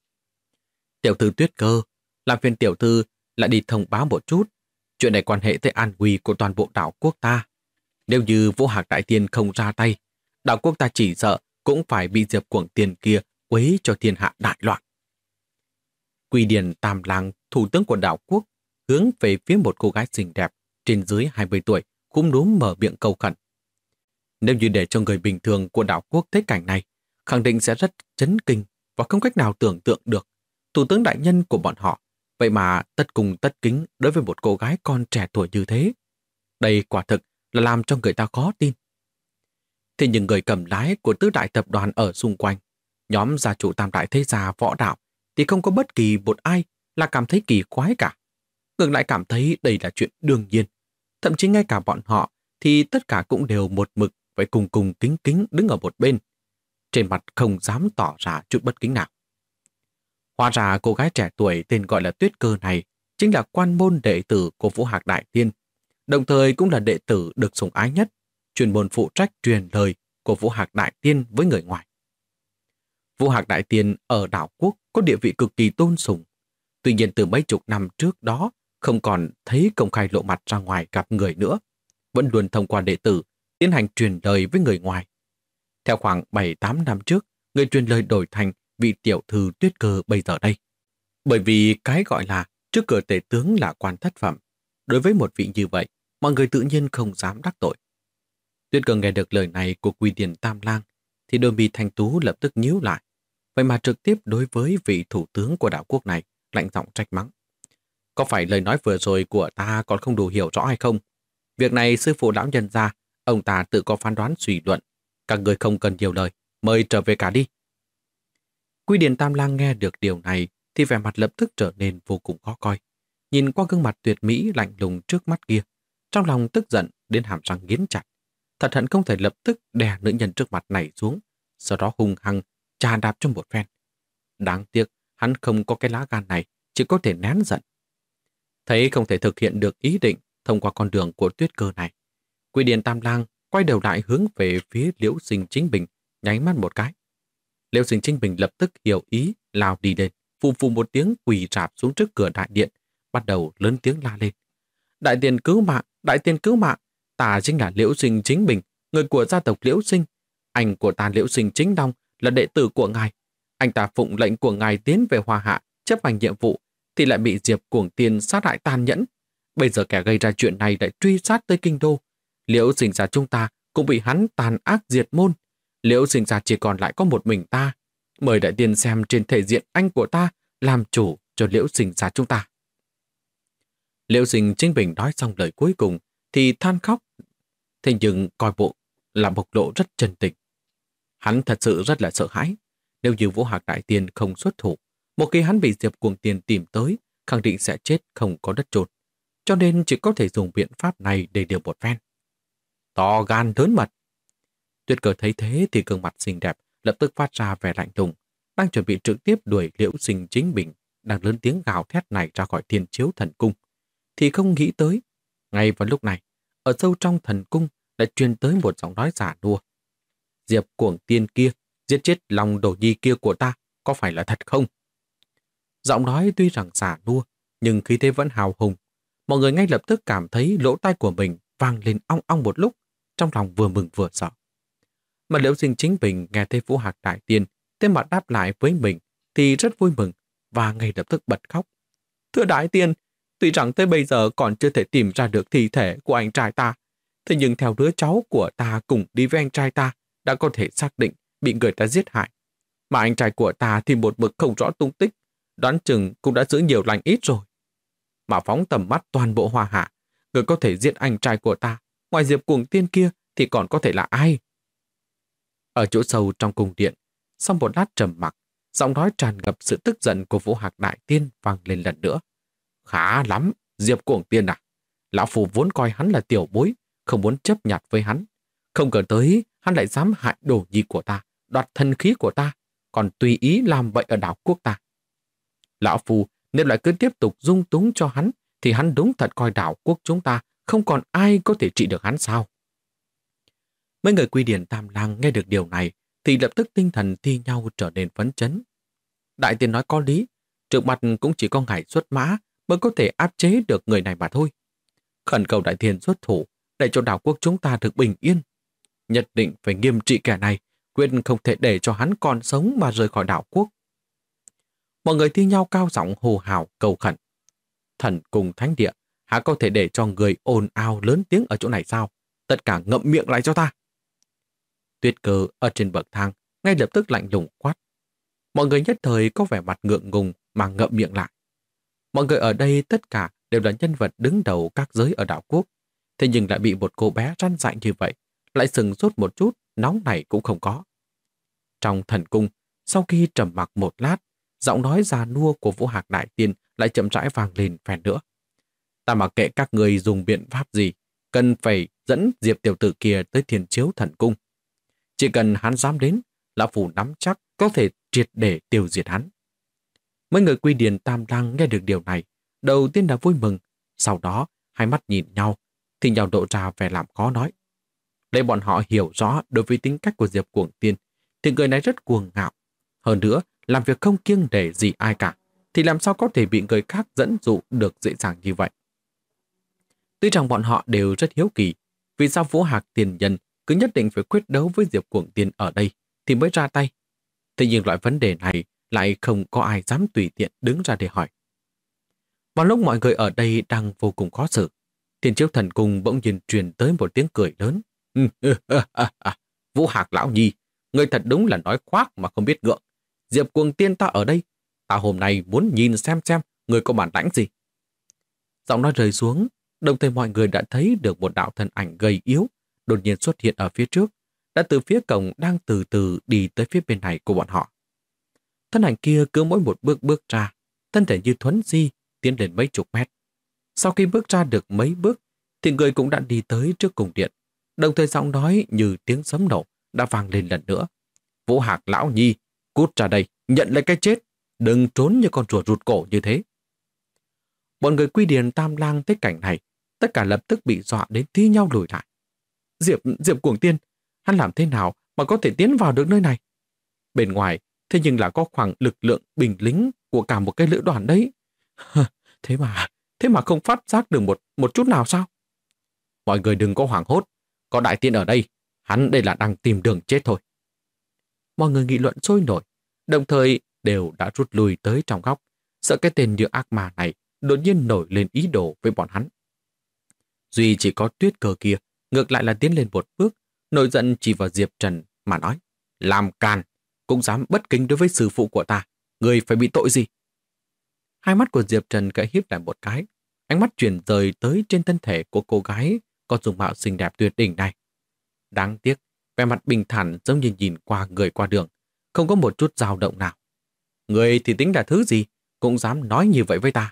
Tiểu thư Tuyết Cơ, làm phiền tiểu thư lại đi thông báo một chút. Chuyện này quan hệ tới an nguy của toàn bộ đảo quốc ta. Nếu như Vũ Hạc Đại Tiên không ra tay, đảo quốc ta chỉ sợ cũng phải bị Diệp Cuồng Tiền kia quấy cho thiên hạ đại loạn. Quy Điền Tam Lang, thủ tướng của đảo quốc, hướng về phía một cô gái xinh đẹp trên dưới 20 tuổi, cúm núm mở miệng cầu khẩn. Nếu như để cho người bình thường của đảo quốc thấy cảnh này, khẳng định sẽ rất chấn kinh và không cách nào tưởng tượng được. Thủ tướng đại nhân của bọn họ, vậy mà tất cùng tất kính đối với một cô gái con trẻ tuổi như thế. Đây quả thực là làm cho người ta khó tin. Thế nhưng người cầm lái của tứ đại tập đoàn ở xung quanh, nhóm gia chủ tam đại thế gia võ đạo, thì không có bất kỳ một ai là cảm thấy kỳ quái cả. Ngược lại cảm thấy đây là chuyện đương nhiên. Thậm chí ngay cả bọn họ thì tất cả cũng đều một mực phải cùng cùng kính kính đứng ở một bên. Trên mặt không dám tỏ ra chút bất kính nào. Hóa ra cô gái trẻ tuổi tên gọi là Tuyết Cơ này chính là quan môn đệ tử của Vũ Hạc Đại Tiên, đồng thời cũng là đệ tử được sủng ái nhất, chuyên môn phụ trách truyền lời của Vũ Hạc Đại Tiên với người ngoài. Vũ Hạc Đại Tiên ở đảo quốc có địa vị cực kỳ tôn sùng. Tuy nhiên từ mấy chục năm trước đó không còn thấy công khai lộ mặt ra ngoài gặp người nữa, vẫn luôn thông qua đệ tử tiến hành truyền lời với người ngoài. Theo khoảng 7-8 năm trước, người truyền lời đổi thành vị tiểu thư Tuyết Cơ bây giờ đây. Bởi vì cái gọi là trước cửa tể tướng là quan thất phẩm. Đối với một vị như vậy, mọi người tự nhiên không dám đắc tội. Tuyết Cơ nghe được lời này của Quy Điền Tam Lang, thì đôi mi thanh tú lập tức nhíu lại. Vậy mà trực tiếp đối với vị thủ tướng của đảo quốc này, lạnh giọng trách mắng. Có phải lời nói vừa rồi của ta còn không đủ hiểu rõ hay không? Việc này sư phụ lão nhân ra, ông ta tự có phán đoán suy luận. Các người không cần nhiều lời, mời trở về cả đi. Quy Điền Tam Lang nghe được điều này thì vẻ mặt lập tức trở nên vô cùng khó coi. Nhìn qua gương mặt tuyệt mỹ lạnh lùng trước mắt kia, trong lòng tức giận đến hàm răng nghiến chặt. Thật hận không thể lập tức đè nữ nhân trước mặt này xuống, sau đó hung hăng chà đạp cho một phen. Đáng tiếc hắn không có cái lá gan này, chỉ có thể nén giận. Thấy không thể thực hiện được ý định thông qua con đường của Tuyết Cơ này, Quy Điền Tam Lang quay đầu lại hướng về phía Liễu Sinh Chính Bình, nháy mắt một cái. Liễu Sinh Chính Bình lập tức hiểu ý, lao đi lên, phù phù một tiếng quỳ rạp xuống trước cửa đại điện, bắt đầu lớn tiếng la lên. Đại tiền cứu mạng, đại tiền cứu mạng, ta chính là Liễu Sinh Chính Bình, người của gia tộc Liễu Sinh. Anh của ta Liễu Sinh Chính Đông là đệ tử của ngài. Anh ta phụng lệnh của ngài tiến về Hoa Hạ, chấp hành nhiệm vụ, thì lại bị Diệp Cuồng Tiên sát hại tàn nhẫn. Bây giờ kẻ gây ra chuyện này lại truy sát tới kinh đô. Liễu Sinh gia chúng ta cũng bị hắn tàn ác diệt môn. Liễu Sinh gia chỉ còn lại có một mình ta. Mời đại tiên xem trên thể diện anh của ta làm chủ cho Liễu Sinh gia chúng ta. Liễu Sinh Chính Bình nói xong lời cuối cùng thì than khóc. Thế nhưng coi bộ là bộc lộ rất chân tình. Hắn thật sự rất là sợ hãi. Nếu như Vũ Hạc đại tiên không xuất thủ, một khi hắn bị Diệp Cuồng Tiên tìm tới, khẳng định sẽ chết không có đất chôn. Cho nên chỉ có thể dùng biện pháp này để điều một phen. To gan lớn mật. Tuyết Cơ thấy thế thì gương mặt xinh đẹp lập tức phát ra vẻ lạnh lùng, đang chuẩn bị trực tiếp đuổi Liễu Sinh Chính Bình đang lớn tiếng gào thét này ra khỏi Thiên Chiếu Thần Cung, thì không nghĩ tới, ngay vào lúc này, ở sâu trong thần cung lại truyền tới một giọng nói giả đua. Diệp Cuồng Tiên kia giết chết lòng đồ nhi kia của ta, có phải là thật không? Giọng nói tuy rằng giả đua, nhưng khí thế vẫn hào hùng. Mọi người ngay lập tức cảm thấy lỗ tai của mình vang lên ong ong một lúc, trong lòng vừa mừng vừa sợ. Mà Liễu Sinh Chính Bình nghe thấy Vũ Hạc đại tiên tên mặt đáp lại với mình thì rất vui mừng và ngay lập tức bật khóc. Thưa đại tiên, tuy rằng tới bây giờ còn chưa thể tìm ra được thi thể của anh trai ta, thế nhưng theo đứa cháu của ta cùng đi với anh trai ta đã có thể xác định bị người ta giết hại. Mà anh trai của ta thì một mực không rõ tung tích, đoán chừng cũng đã giữ nhiều lành ít rồi. Mà phóng tầm mắt toàn bộ Hoa Hạ, người có thể giết anh trai của ta, ngoài Diệp Cuồng Tiên kia thì còn có thể là ai? Ở chỗ sâu trong cung điện, sau một lát trầm mặc, giọng nói tràn ngập sự tức giận của Vũ Hạc đại tiên vang lên lần nữa. Khá lắm, Diệp Cuồng Tiên à. Lão Phu vốn coi hắn là tiểu bối, không muốn chấp nhặt với hắn. Không ngờ tới, hắn lại dám hại đồ nhi của ta, đoạt thân khí của ta, còn tùy ý làm vậy ở đảo quốc ta. Lão Phu nếu lại cứ tiếp tục dung túng cho hắn, thì hắn đúng thật coi đảo quốc chúng ta không còn ai có thể trị được hắn sao. Mấy người Quy Điển Tam Lang nghe được điều này thì lập tức tinh thần thi nhau trở nên phấn chấn. Đại tiên nói có lý, trước mặt cũng chỉ có ngài xuất mã mới có thể áp chế được người này mà thôi. Khẩn cầu đại tiên xuất thủ để cho đảo quốc chúng ta được bình yên. Nhất định phải nghiêm trị kẻ này, quyết không thể để cho hắn còn sống mà rời khỏi đảo quốc. Mọi người thi nhau cao giọng hô hào cầu khẩn. Thần cùng thánh địa, há có thể để cho người ồn ào lớn tiếng ở chỗ này sao? Tất cả ngậm miệng lại cho ta. Tuyết Cơ ở trên bậc thang ngay lập tức lạnh lùng quát. Mọi người nhất thời có vẻ mặt ngượng ngùng mà ngậm miệng lại. Mọi người ở đây tất cả đều là nhân vật đứng đầu các giới ở đảo quốc, thế nhưng lại bị một cô bé răn dạy như vậy, lại sừng sốt một chút, nóng này cũng không có. Trong thần cung, sau khi trầm mặc một lát, giọng nói già nua của Vũ Hạc đại tiên lại chậm rãi vang lên phen nữa. Ta mặc kệ các người dùng biện pháp gì, cần phải dẫn Diệp tiểu tử kia tới Thiên Chiếu Thần Cung. Chỉ cần hắn dám đến, lão phu nắm chắc có thể triệt để tiêu diệt hắn. Mấy người Quy Điền Tam Lang nghe được điều này, đầu tiên là vui mừng, sau đó hai mắt nhìn nhau, thì nhau độ ra vẻ làm khó nói. Để bọn họ hiểu rõ đối với tính cách của Diệp Cuồng Tiên, thì người này rất cuồng ngạo. Hơn nữa, làm việc không kiêng nể gì ai cả, thì làm sao có thể bị người khác dẫn dụ được dễ dàng như vậy. Tuy rằng bọn họ đều rất hiếu kỳ, vì sao Vũ Hạc tiền nhân cứ nhất định phải quyết đấu với Diệp Cuồng Tiên ở đây thì mới ra tay. Thế nhưng loại vấn đề này lại không có ai dám tùy tiện đứng ra để hỏi. Vào lúc mọi người ở đây đang vô cùng khó xử, Thiên Chiếu Thần Cung bỗng nhiên truyền tới một tiếng cười lớn. Vũ Hạc lão nhi, người thật đúng là nói khoác mà không biết ngượng. Diệp Cuồng Tiên ta ở đây, ta hôm nay muốn nhìn xem người có bản lãnh gì. Giọng nói rơi xuống, đồng thời mọi người đã thấy được một đạo thân ảnh gầy yếu đột nhiên xuất hiện ở phía trước, đã từ phía cổng đang từ từ đi tới phía bên này của bọn họ. Thân ảnh kia cứ mỗi một bước bước ra, thân thể như thuấn di tiến lên mấy chục mét. Sau khi bước ra được mấy bước, thì người cũng đã đi tới trước cung điện, đồng thời giọng nói như tiếng sấm nổ đã vang lên lần nữa. Vũ Hạc lão nhi, cút ra đây, nhận lấy cái chết. Đừng trốn như con rùa rụt cổ như thế. Bọn người Quy Điền Tam Lang thấy cảnh này, tất cả lập tức bị dọa đến thi nhau lùi lại. Diệp Cuồng Tiên, hắn làm thế nào mà có thể tiến vào được nơi này? Bên ngoài, thế nhưng là có khoảng lực lượng binh lính của cả một cái lữ đoàn đấy. Thế mà không phát giác được một chút nào sao? Mọi người đừng có hoảng hốt, có đại tiên ở đây, hắn đây là đang tìm đường chết thôi. Mọi người nghị luận sôi nổi, đồng thời đều đã rút lui tới trong góc, sợ cái tên như ác ma này đột nhiên nổi lên ý đồ với bọn hắn. Duy chỉ có Tuyết Cơ kia, ngược lại là tiến lên một bước, nổi giận chỉ vào Diệp Trần mà nói, làm càn, cũng dám bất kính đối với sư phụ của ta, người phải bị tội gì? Hai mắt của Diệp Trần khẽ híp lại một cái, ánh mắt chuyển rời tới trên thân thể của cô gái có dung mạo xinh đẹp tuyệt đỉnh này. Đáng tiếc, vẻ mặt bình thản giống như nhìn qua người qua đường, không có một chút dao động nào. Người thì tính là thứ gì, cũng dám nói như vậy với ta.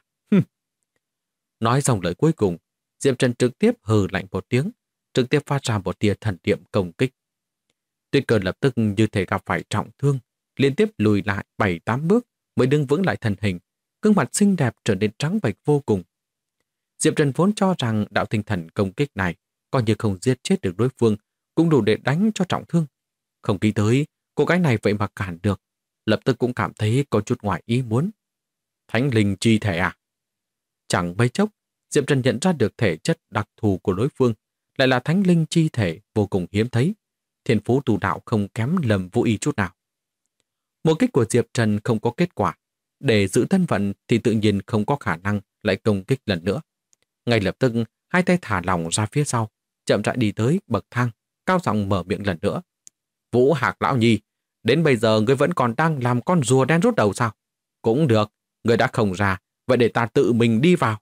Nói xong lời cuối cùng, Diệp Trần trực tiếp hừ lạnh một tiếng, trực tiếp phát ra một tia thần niệm công kích. Tuyết Cơ lập tức như thể gặp phải trọng thương, liên tiếp lùi lại 7-8 bước mới đứng vững lại thân hình, gương mặt xinh đẹp trở nên trắng bệch vô cùng. Diệp Trần vốn cho rằng đạo tinh thần công kích này coi như không giết chết được đối phương, cũng đủ để đánh cho trọng thương. Không nghĩ tới, cô gái này vậy mà cản được, lập tức cũng cảm thấy có chút ngoài ý muốn. Thánh linh chi thể à? Chẳng mấy chốc, Diệp Trần nhận ra được thể chất đặc thù của đối phương, lại là thánh linh chi thể vô cùng hiếm thấy. Thiên phú tu đạo không kém Lâm Vũ Y chút nào. Một kích của Diệp Trần không có kết quả. Để giữ thân phận thì tự nhiên không có khả năng lại công kích lần nữa. Ngay lập tức, hai tay thả lỏng ra phía sau, chậm rãi đi tới bậc thang, cao giọng mở miệng lần nữa. Vũ Hạc lão nhi, đến bây giờ ngươi vẫn còn đang làm con rùa đen rút đầu sao? Cũng được, ngươi đã không ra, vậy để ta tự mình đi vào.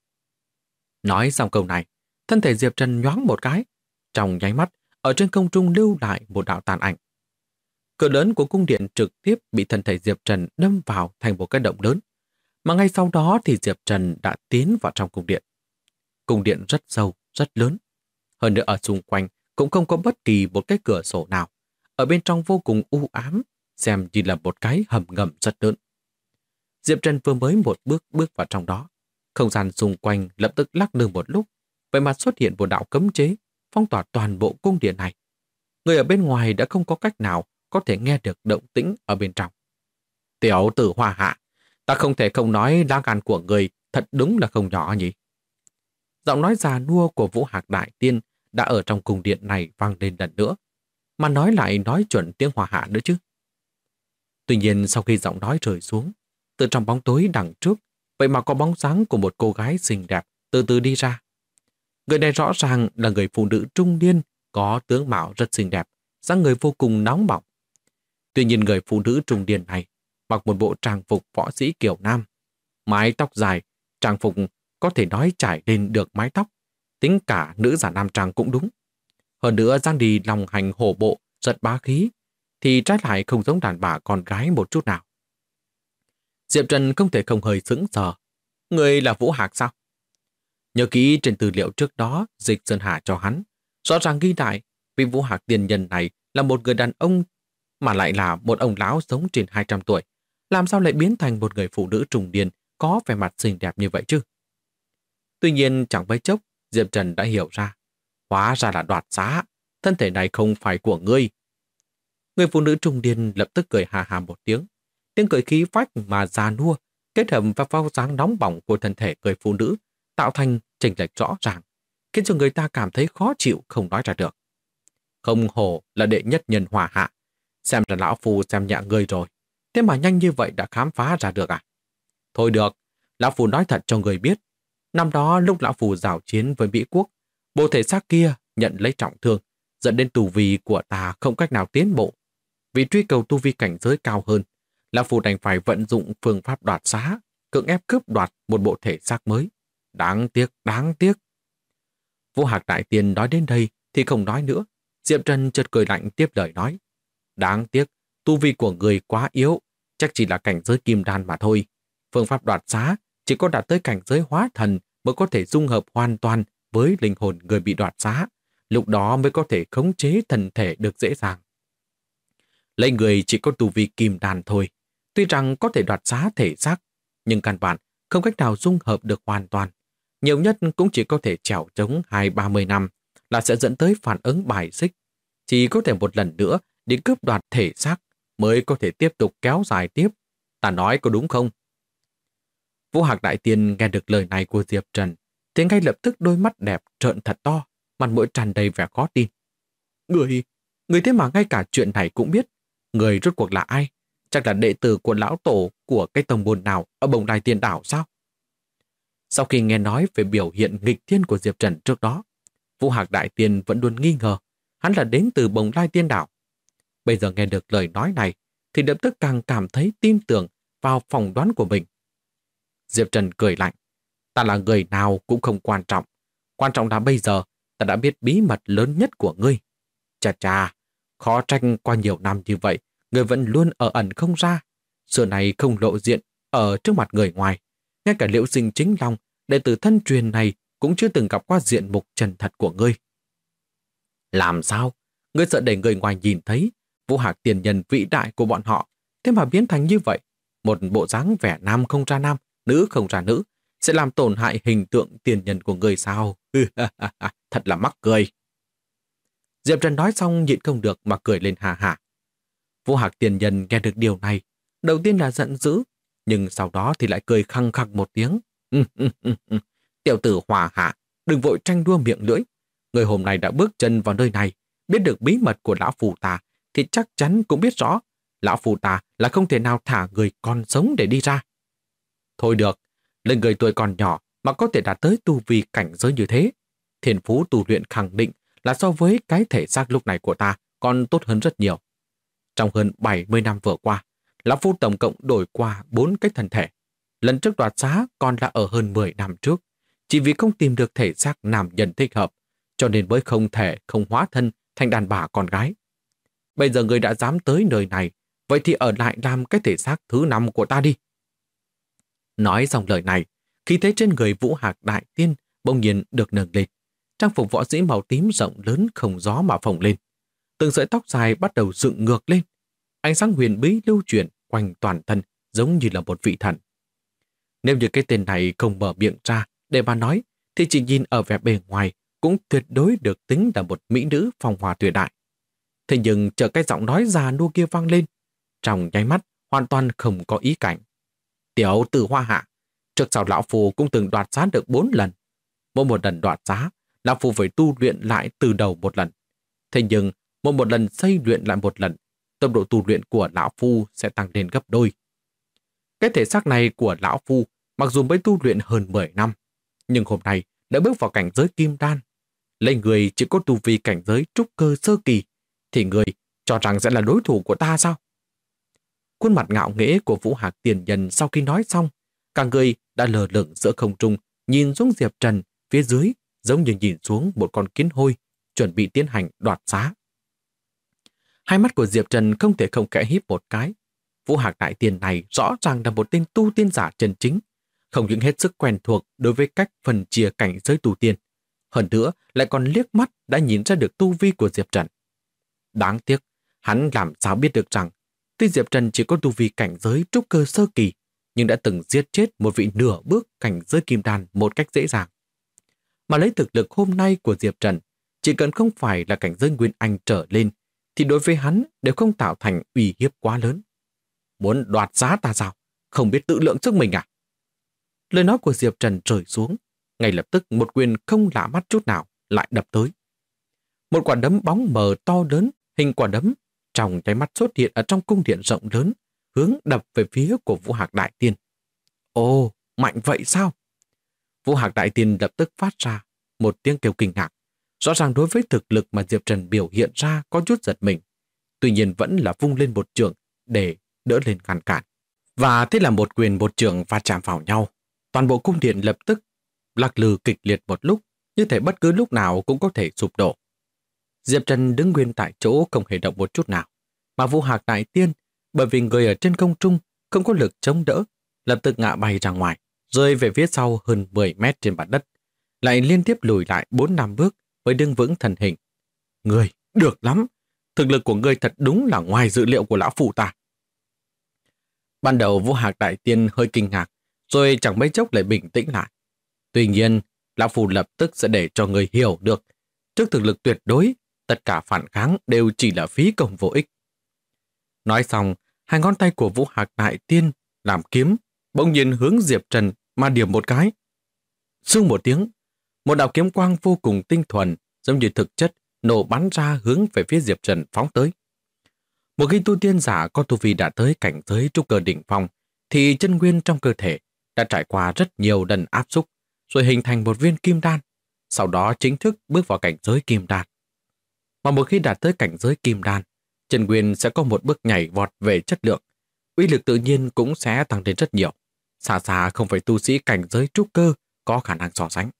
Nói xong câu này, thân thể Diệp Trần nhoáng một cái. Trong nháy mắt, ở trên không trung lưu lại một đạo tàn ảnh. Cửa lớn của cung điện trực tiếp bị thân thể Diệp Trần đâm vào thành một cái động lớn. Mà ngay sau đó thì Diệp Trần đã tiến vào trong cung điện. Cung điện rất sâu, rất lớn. Hơn nữa ở xung quanh cũng không có bất kỳ một cái cửa sổ nào. Ở bên trong vô cùng u ám, xem như là một cái hầm ngầm rất lớn. Diệp Trần vừa mới một bước vào trong đó. Không gian xung quanh lập tức lắc lư một lúc, vậy mà xuất hiện một đạo cấm chế, phong tỏa toàn bộ cung điện này. Người ở bên ngoài đã không có cách nào có thể nghe được động tĩnh ở bên trong. Tiểu tử Hoa Hạ, ta không thể không nói lá gan của người thật đúng là không nhỏ nhỉ. Giọng nói già nua của Vũ Hạc Đại Tiên đã ở trong cung điện này vang lên lần nữa, mà nói lại nói chuẩn tiếng Hoa Hạ nữa chứ. Tuy nhiên sau khi giọng nói rơi xuống, từ trong bóng tối đằng trước, vậy mà có bóng dáng của một cô gái xinh đẹp từ từ đi ra. Người này rõ ràng là người phụ nữ trung niên, có tướng mạo rất xinh đẹp, dáng người vô cùng nóng bỏng. Tuy nhiên người phụ nữ trung niên này mặc một bộ trang phục võ sĩ kiểu nam, mái tóc dài, trang phục có thể nói trải lên được mái tóc, tính cả nữ giả nam trang cũng đúng. Hơn nữa dáng đi lòng hành hổ bộ, rất bá khí, thì trái lại không giống đàn bà con gái một chút nào. Diệp Trần không thể không hơi sững sờ. Người là Vũ Hạc sao? Nhớ kỹ trên tư liệu trước đó Dịch Sơn Hà cho hắn, rõ ràng ghi lại vì Vũ Hạc tiền nhân này là một người đàn ông mà lại là một ông lão sống trên 200 tuổi. Làm sao lại biến thành một người phụ nữ trung niên có vẻ mặt xinh đẹp như vậy chứ? Tuy nhiên chẳng mấy chốc Diệp Trần đã hiểu ra. Hóa ra là đoạt xá, thân thể này không phải của ngươi. Người phụ nữ trung niên lập tức cười hà hà một tiếng. Tiếng cười khí phách mà già nua kết hợp và vào dáng nóng bỏng của thân thể người phụ nữ tạo thành chênh lệch rõ ràng, khiến cho người ta cảm thấy khó chịu không nói ra được. Không hổ là đệ nhất nhân Hoa Hạ, xem ra lão phu xem nhẹ ngươi rồi, thế mà nhanh như vậy đã khám phá ra được à? Thôi được, lão phu nói thật cho người biết, năm đó lúc lão phu giao chiến với Mỹ Quốc, bộ thể xác kia nhận lấy trọng thương, dẫn đến tu vi của ta không cách nào tiến bộ. Vì truy cầu tu vi cảnh giới cao hơn, lão phu đành phải vận dụng phương pháp đoạt xá, cưỡng ép cướp đoạt một bộ thể xác mới. Đáng tiếc, đáng tiếc. Vũ Hạc Đại Tiên nói đến đây thì không nói nữa. Diệp Trần chợt cười lạnh tiếp lời nói. Đáng tiếc, tu vi của người quá yếu, chắc chỉ là cảnh giới kim đan mà thôi. Phương pháp đoạt xá chỉ có đạt tới cảnh giới hóa thần mới có thể dung hợp hoàn toàn với linh hồn người bị đoạt xá. Lúc đó mới có thể khống chế thần thể được dễ dàng. Lấy người chỉ có tu vi kim đan thôi, Tuy rằng có thể đoạt xá thể xác, nhưng căn bản không cách nào dung hợp được hoàn toàn. Nhiều nhất cũng chỉ có thể trèo trống 20-30 năm là sẽ dẫn tới phản ứng bài xích. Chỉ có thể một lần nữa đi cướp đoạt thể xác mới có thể tiếp tục kéo dài tiếp. Ta nói có đúng không? Vũ Hạc Đại Tiên nghe được lời này của Diệp Trần thì ngay lập tức đôi mắt đẹp trợn thật to, mặt mũi tràn đầy vẻ khó tin. Người thế mà ngay cả chuyện này cũng biết. Người rốt cuộc là ai? Chắc là đệ tử của lão tổ của cái tông môn nào ở Bồng Lai Tiên Đảo sao? Sau khi nghe nói về biểu hiện nghịch thiên của Diệp Trần trước đó, Vũ Hạc Đại Tiên vẫn luôn nghi ngờ hắn là đến từ Bồng Lai Tiên Đảo. Bây giờ nghe được lời nói này thì lập tức càng cảm thấy tin tưởng vào phỏng đoán của mình. Diệp Trần cười lạnh. Ta là người nào cũng không quan trọng. Quan trọng là bây giờ ta đã biết bí mật lớn nhất của ngươi. Chà chà, khó trách qua nhiều năm như vậy, ngươi vẫn luôn ở ẩn không ra. Xưa này không lộ diện ở trước mặt người ngoài. Ngay cả Liễu Sinh chính long, đệ tử thân truyền này cũng chưa từng gặp qua diện mục chân thật của ngươi. Làm sao? Ngươi sợ để người ngoài nhìn thấy Vũ Hạc tiền nhân vĩ đại của bọn họ, thế mà biến thành như vậy. Một bộ dáng vẻ nam không ra nam, nữ không ra nữ, sẽ làm tổn hại hình tượng tiền nhân của người sao? Thật là mắc cười. Diệp Trần nói xong nhịn không được mà cười lên hà hà. Vũ Hạc tiền nhân nghe được điều này, đầu tiên là giận dữ, nhưng sau đó thì lại cười khăng khặc một tiếng. Tiểu tử Hòa Hạ, đừng vội tranh đua miệng lưỡi. Người hôm nay đã bước chân vào nơi này, biết được bí mật của lão phù ta, thì chắc chắn cũng biết rõ lão phù ta là không thể nào thả người còn sống để đi ra. Thôi được, lên người tuổi còn nhỏ mà có thể đạt tới tu vi cảnh giới như thế. Thiên phú tu luyện khẳng định là so với cái thể xác lúc này của ta còn tốt hơn rất nhiều. Trong hơn 70 năm vừa qua, lão phu tổng cộng đổi qua 4 cái thân thể. Lần trước đoạt xá còn là ở hơn 10 năm trước. Chỉ vì không tìm được thể xác nam nhân thích hợp, cho nên mới không thể không hóa thân thành đàn bà con gái. Bây giờ người đã dám tới nơi này, vậy thì ở lại làm cái thể xác thứ 5 của ta đi. Nói xong lời này, khí thế trên người Vũ Hạc Đại Tiên bỗng nhiên được nâng lên. Trang phục võ sĩ màu tím rộng lớn không gió mà phồng lên. Từng sợi tóc dài bắt đầu dựng ngược lên. Ánh sáng huyền bí lưu chuyển quanh toàn thân giống như là một vị thần. Nếu như cái tên này không mở miệng ra để mà nói, thì chỉ nhìn ở vẻ bề ngoài cũng tuyệt đối được tính là một mỹ nữ phong hoa tuyệt đại. Thế nhưng chờ cái giọng nói già nua kia vang lên, trong nháy mắt hoàn toàn không có ý cảnh. Tiểu tử Hoa Hạ, trước sau lão phu cũng từng đoạt giá được 4 lần. Mỗi một lần đoạt giá, lão phu phải tu luyện lại từ đầu một lần. Thế nhưng một lần xây luyện lại một lần, tốc độ tu luyện của lão phu sẽ tăng lên gấp đôi. Cái thể xác này của lão phu mặc dù mới tu luyện hơn 10 năm, nhưng hôm nay đã bước vào cảnh giới kim đan. Lấy người chỉ có tu vi cảnh giới trúc cơ sơ kỳ, thì người cho rằng sẽ là đối thủ của ta sao? Khuôn mặt ngạo nghễ của Vũ Hạc tiền nhân sau khi nói xong, cả người đã lờ lửng giữa không trung, nhìn xuống Diệp Trần phía dưới giống như nhìn xuống một con kiến hôi, chuẩn bị tiến hành đoạt xá. Hai mắt của Diệp Trần không thể không khẽ híp một cái. Vũ Hạc Đại Tiên này rõ ràng là một tên tu tiên giả chân chính, không những hết sức quen thuộc đối với cách phân chia cảnh giới tu tiên, hơn nữa lại còn liếc mắt đã nhìn ra được tu vi của Diệp Trần. Đáng tiếc, hắn làm sao biết được rằng tuy Diệp Trần chỉ có tu vi cảnh giới trúc cơ sơ kỳ, nhưng đã từng giết chết một vị nửa bước cảnh giới kim đan một cách dễ dàng. Mà lấy thực lực hôm nay của Diệp Trần, chỉ cần không phải là cảnh giới nguyên anh trở lên, thì đối với hắn đều không tạo thành uy hiếp quá lớn. Muốn đoạt giá ta sao? Không biết tự lượng sức mình à? Lời nói của Diệp Trần rơi xuống, ngay lập tức một quyền không lạ mắt chút nào lại đập tới. Một quả đấm bóng mờ to lớn, hình quả đấm, trong nháy mắt xuất hiện ở trong cung điện rộng lớn, hướng đập về phía của Vũ Hạc Đại Tiên. Ồ, mạnh vậy sao? Vũ Hạc Đại Tiên lập tức phát ra một tiếng kêu kinh ngạc. Rõ ràng đối với thực lực mà Diệp Trần biểu hiện ra có chút giật mình, tuy nhiên vẫn là vung lên một trường để đỡ lên ngăn cản. Và thế là một quyền một trường va chạm vào nhau. Toàn bộ cung điện lập tức lắc lư kịch liệt một lúc, như thể bất cứ lúc nào cũng có thể sụp đổ. Diệp Trần đứng nguyên tại chỗ không hề động một chút nào, mà Vũ Hạc Đại Tiên bởi vì người ở trên không trung không có lực chống đỡ, lập tức ngã bay ra ngoài, rơi về phía sau hơn 10 mét trên mặt đất, lại liên tiếp lùi lại 4-5 bước mới đứng vững thân hình. Người, được lắm! Thực lực của ngươi thật đúng là ngoài dự liệu của lão phụ ta. Ban đầu Vũ Hạc Đại Tiên hơi kinh ngạc, rồi chẳng mấy chốc lại bình tĩnh lại. Tuy nhiên, Lão Phu lập tức sẽ để cho người hiểu được, trước thực lực tuyệt đối, tất cả phản kháng đều chỉ là phí công vô ích. Nói xong, hai ngón tay của Vũ Hạc Đại Tiên làm kiếm, bỗng nhiên hướng Diệp Trần mà điểm một cái. Xương một tiếng, một đạo kiếm quang vô cùng tinh thuần, giống như thực chất, nổ bắn ra hướng về phía Diệp Trần phóng tới. Một khi tu tiên giả có tu vi đã tới cảnh giới trúc cơ đỉnh phong, thì chân nguyên trong cơ thể đã trải qua rất nhiều lần áp xúc, rồi hình thành một viên kim đan, sau đó chính thức bước vào cảnh giới kim đan. Mà một khi đạt tới cảnh giới kim đan, chân nguyên sẽ có một bước nhảy vọt về chất lượng, uy lực tự nhiên cũng sẽ tăng lên rất nhiều, xa xa không phải tu sĩ cảnh giới trúc cơ có khả năng so sánh.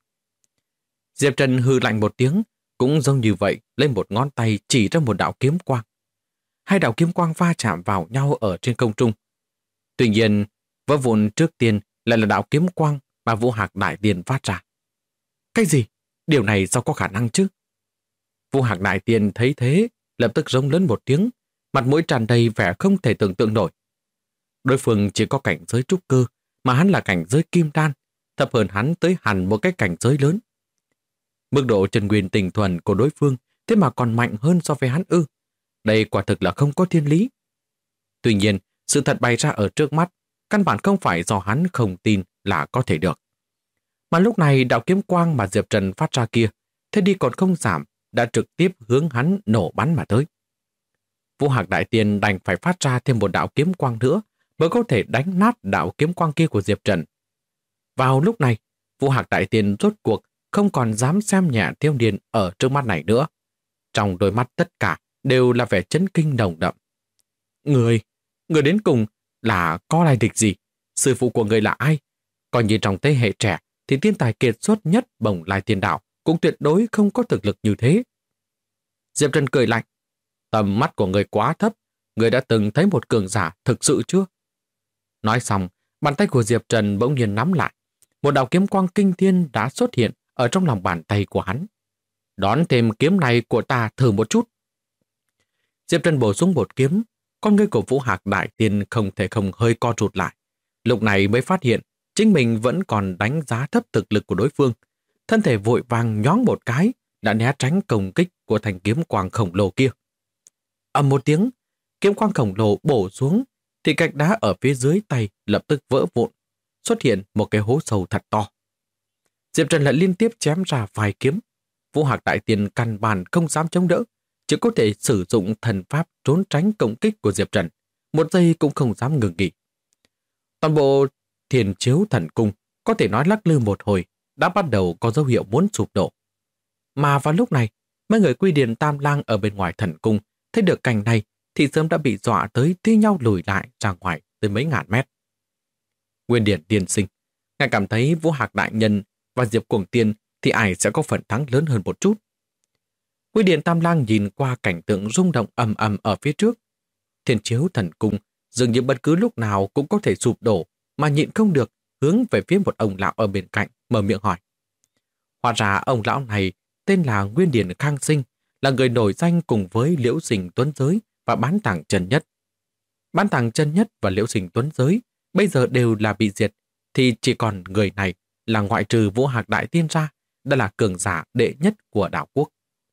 Diệp Trần hừ lạnh một tiếng, cũng giống như vậy, lên một ngón tay chỉ ra một đạo kiếm quang. Hai đạo kiếm quang va chạm vào nhau ở trên không trung. Tuy nhiên, vỡ vụn trước tiên lại là đạo kiếm quang mà Vũ Hạc Đại Tiên phát ra. Cái gì? Điều này sao có khả năng chứ? Vũ Hạc Đại Tiên thấy thế, lập tức rống lớn một tiếng, mặt mũi tràn đầy vẻ không thể tưởng tượng nổi. Đối phương chỉ có cảnh giới trúc cơ, mà hắn là cảnh giới kim đan, thấp hơn hắn tới hẳn một cái cảnh giới lớn. Mức độ chân nguyên tinh thuần của đối phương thế mà còn mạnh hơn so với hắn ư? Đây quả thực là không có thiên lý. Tuy nhiên, sự thật bày ra ở trước mắt, căn bản không phải do hắn không tin là có thể được. Mà lúc này đạo kiếm quang mà Diệp Trần phát ra kia, thế đi còn không giảm, đã trực tiếp hướng hắn nổ bắn mà tới. Vũ Hạc Đại Tiên đành phải phát ra thêm một đạo kiếm quang nữa mới có thể đánh nát đạo kiếm quang kia của Diệp Trần. Vào lúc này, Vũ Hạc Đại Tiên rốt cuộc không còn dám xem nhẹ Tiêu Điền ở trước mắt này nữa. Trong đôi mắt tất cả đều là vẻ chấn kinh nồng đậm. Người đến cùng là có lai lịch gì? Sư phụ của người là ai? Coi như trong thế hệ trẻ thì thiên tài kiệt xuất nhất Bồng Lai Tiên Đạo cũng tuyệt đối không có thực lực như thế. Diệp Trần cười lạnh. Tầm mắt của người quá thấp, người đã từng thấy một cường giả thực sự chưa? Nói xong, bàn tay của Diệp Trần bỗng nhiên nắm lại. Một đạo kiếm quang kinh thiên đã xuất hiện ở trong lòng bàn tay của hắn. Đón thêm kiếm này của ta thử một chút. Diệp Trần bổ sung một kiếm, con ngươi của Vũ Hạc Đại Tiên không thể không hơi co rụt lại. Lúc này mới phát hiện chính mình vẫn còn đánh giá thấp thực lực của đối phương. Thân thể vội vàng nhoáng một cái, đã né tránh công kích của thanh kiếm quang khổng lồ kia. Ầm một tiếng, kiếm quang khổng lồ bổ xuống, thì gạch đá ở phía dưới tay lập tức vỡ vụn, xuất hiện một cái hố sâu thật to. Diệp Trần lại liên tiếp chém ra vài kiếm. Vũ Hạc Đại Tiên căn bản không dám chống đỡ, chỉ có thể sử dụng thần pháp trốn tránh công kích của Diệp Trần, một giây cũng không dám ngừng nghỉ. Toàn bộ Thiền Chiếu Thần Cung có thể nói lắc lư một hồi, đã bắt đầu có dấu hiệu muốn sụp đổ. Mà vào lúc này, mấy người Quy Điền Tam Lang ở bên ngoài thần cung thấy được cảnh này thì sớm đã bị dọa tới thi nhau lùi lại ra ngoài tới mấy ngàn mét. Nguyên Điển tiên sinh, ngài cảm thấy Vũ Hạc Đại Nhân và Diệp Cuồng Tiên thì ai sẽ có phần thắng lớn hơn một chút? Quy Điển Tam Lang nhìn qua cảnh tượng rung động ầm ầm ở phía trước. Thiên Chiếu Thần Cung dường như bất cứ lúc nào cũng có thể sụp đổ, mà nhịn không được hướng về phía một ông lão ở bên cạnh mở miệng hỏi. Hóa ra ông lão này tên là Nguyên Điển Khang Sinh, là người nổi danh cùng với Liễu Sinh Tuấn Giới và Bán Tàng Chân Nhất. Bán Tàng Chân Nhất và Liễu Sinh Tuấn Giới bây giờ đều là bị diệt, thì chỉ còn người này là ngoại trừ Vũ Hạc Đại Tiên ra, đã là cường giả đệ nhất của đảo quốc.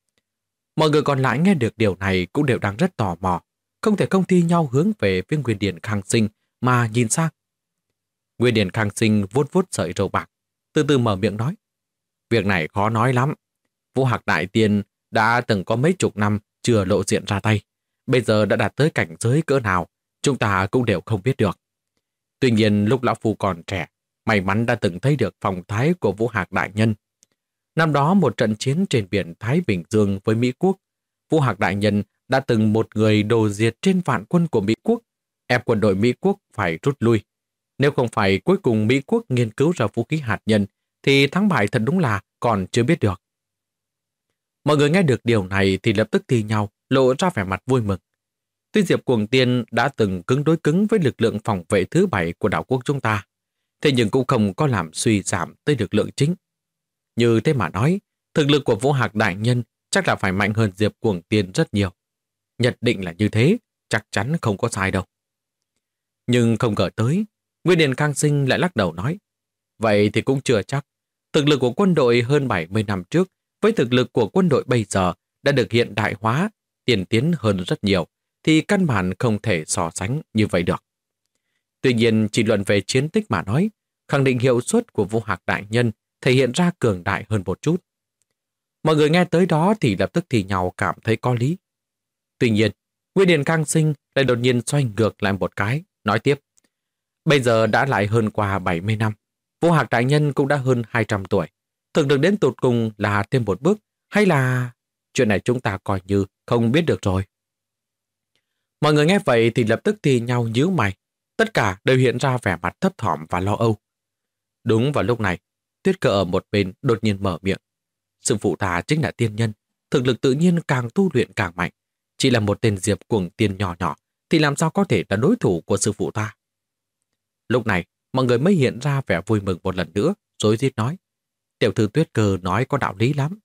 Mọi người còn lại nghe được điều này cũng đều đang rất tò mò, không thể không thi nhau hướng về phía Nguyên Điển Khang Sinh mà nhìn sang. Nguyên Điển Khang Sinh vuốt vuốt sợi râu bạc, từ từ mở miệng nói. Việc này khó nói lắm. Vũ Hạc Đại Tiên đã từng có mấy chục năm chưa lộ diện ra tay. Bây giờ đã đạt tới cảnh giới cỡ nào, chúng ta cũng đều không biết được. Tuy nhiên lúc lão phu còn trẻ, may mắn đã từng thấy được phong thái của Vũ Hạc Đại Nhân. Năm đó một trận chiến trên biển Thái Bình Dương với Mỹ Quốc, Vũ Hạc Đại Nhân đã từng một người đồ diệt trên vạn quân của Mỹ Quốc, ép quân đội Mỹ Quốc phải rút lui. Nếu không phải cuối cùng Mỹ Quốc nghiên cứu ra vũ khí hạt nhân, thì thắng bại thật đúng là còn chưa biết được. Mọi người nghe được điều này thì lập tức thi nhau, lộ ra vẻ mặt vui mừng. Tuy Diệp Cuồng Tiên đã từng cứng đối cứng với lực lượng phòng vệ thứ 7 của đảo quốc chúng ta, thế nhưng cũng không có làm suy giảm tới lực lượng chính. Như thế mà nói, thực lực của Vũ Hạc Đại Nhân chắc là phải mạnh hơn Diệp Cuồng Tiên rất nhiều. Nhất định là như thế, chắc chắn không có sai đâu. Nhưng không ngờ tới, Nguyên Điền Khang Sinh lại lắc đầu nói, vậy thì cũng chưa chắc. Thực lực của quân đội hơn 70 năm trước với thực lực của quân đội bây giờ đã được hiện đại hóa, tiên tiến hơn rất nhiều, thì căn bản không thể so sánh như vậy được. Tuy nhiên, chỉ luận về chiến tích mà nói, khẳng định hiệu suất của Vũ Hạc đại nhân thể hiện ra cường đại hơn một chút. Mọi người nghe tới đó thì lập tức thì nhau cảm thấy có lý. Tuy nhiên, Nguyên Điền Khang Sinh lại đột nhiên xoay ngược lại một cái, nói tiếp. Bây giờ đã lại hơn qua 70 năm, Vũ Hạc đại nhân cũng đã hơn 200 tuổi. Thực lực đến tụt cùng là thêm một bước, hay là... Chuyện này chúng ta coi như không biết được rồi. Mọi người nghe vậy thì lập tức thì nhau nhíu mày. Tất cả đều hiện ra vẻ mặt thấp thỏm và lo âu. Đúng vào lúc này, Tuyết Cơ ở một bên đột nhiên mở miệng. Sư phụ ta chính là tiên nhân, thực lực tự nhiên càng tu luyện càng mạnh. Chỉ là một tên diệp cuồng tiên nhỏ nhỏ thì làm sao có thể là đối thủ của sư phụ ta. Lúc này, mọi người mới hiện ra vẻ vui mừng một lần nữa, rối rít nói. Tiểu thư Tuyết Cơ nói có đạo lý lắm.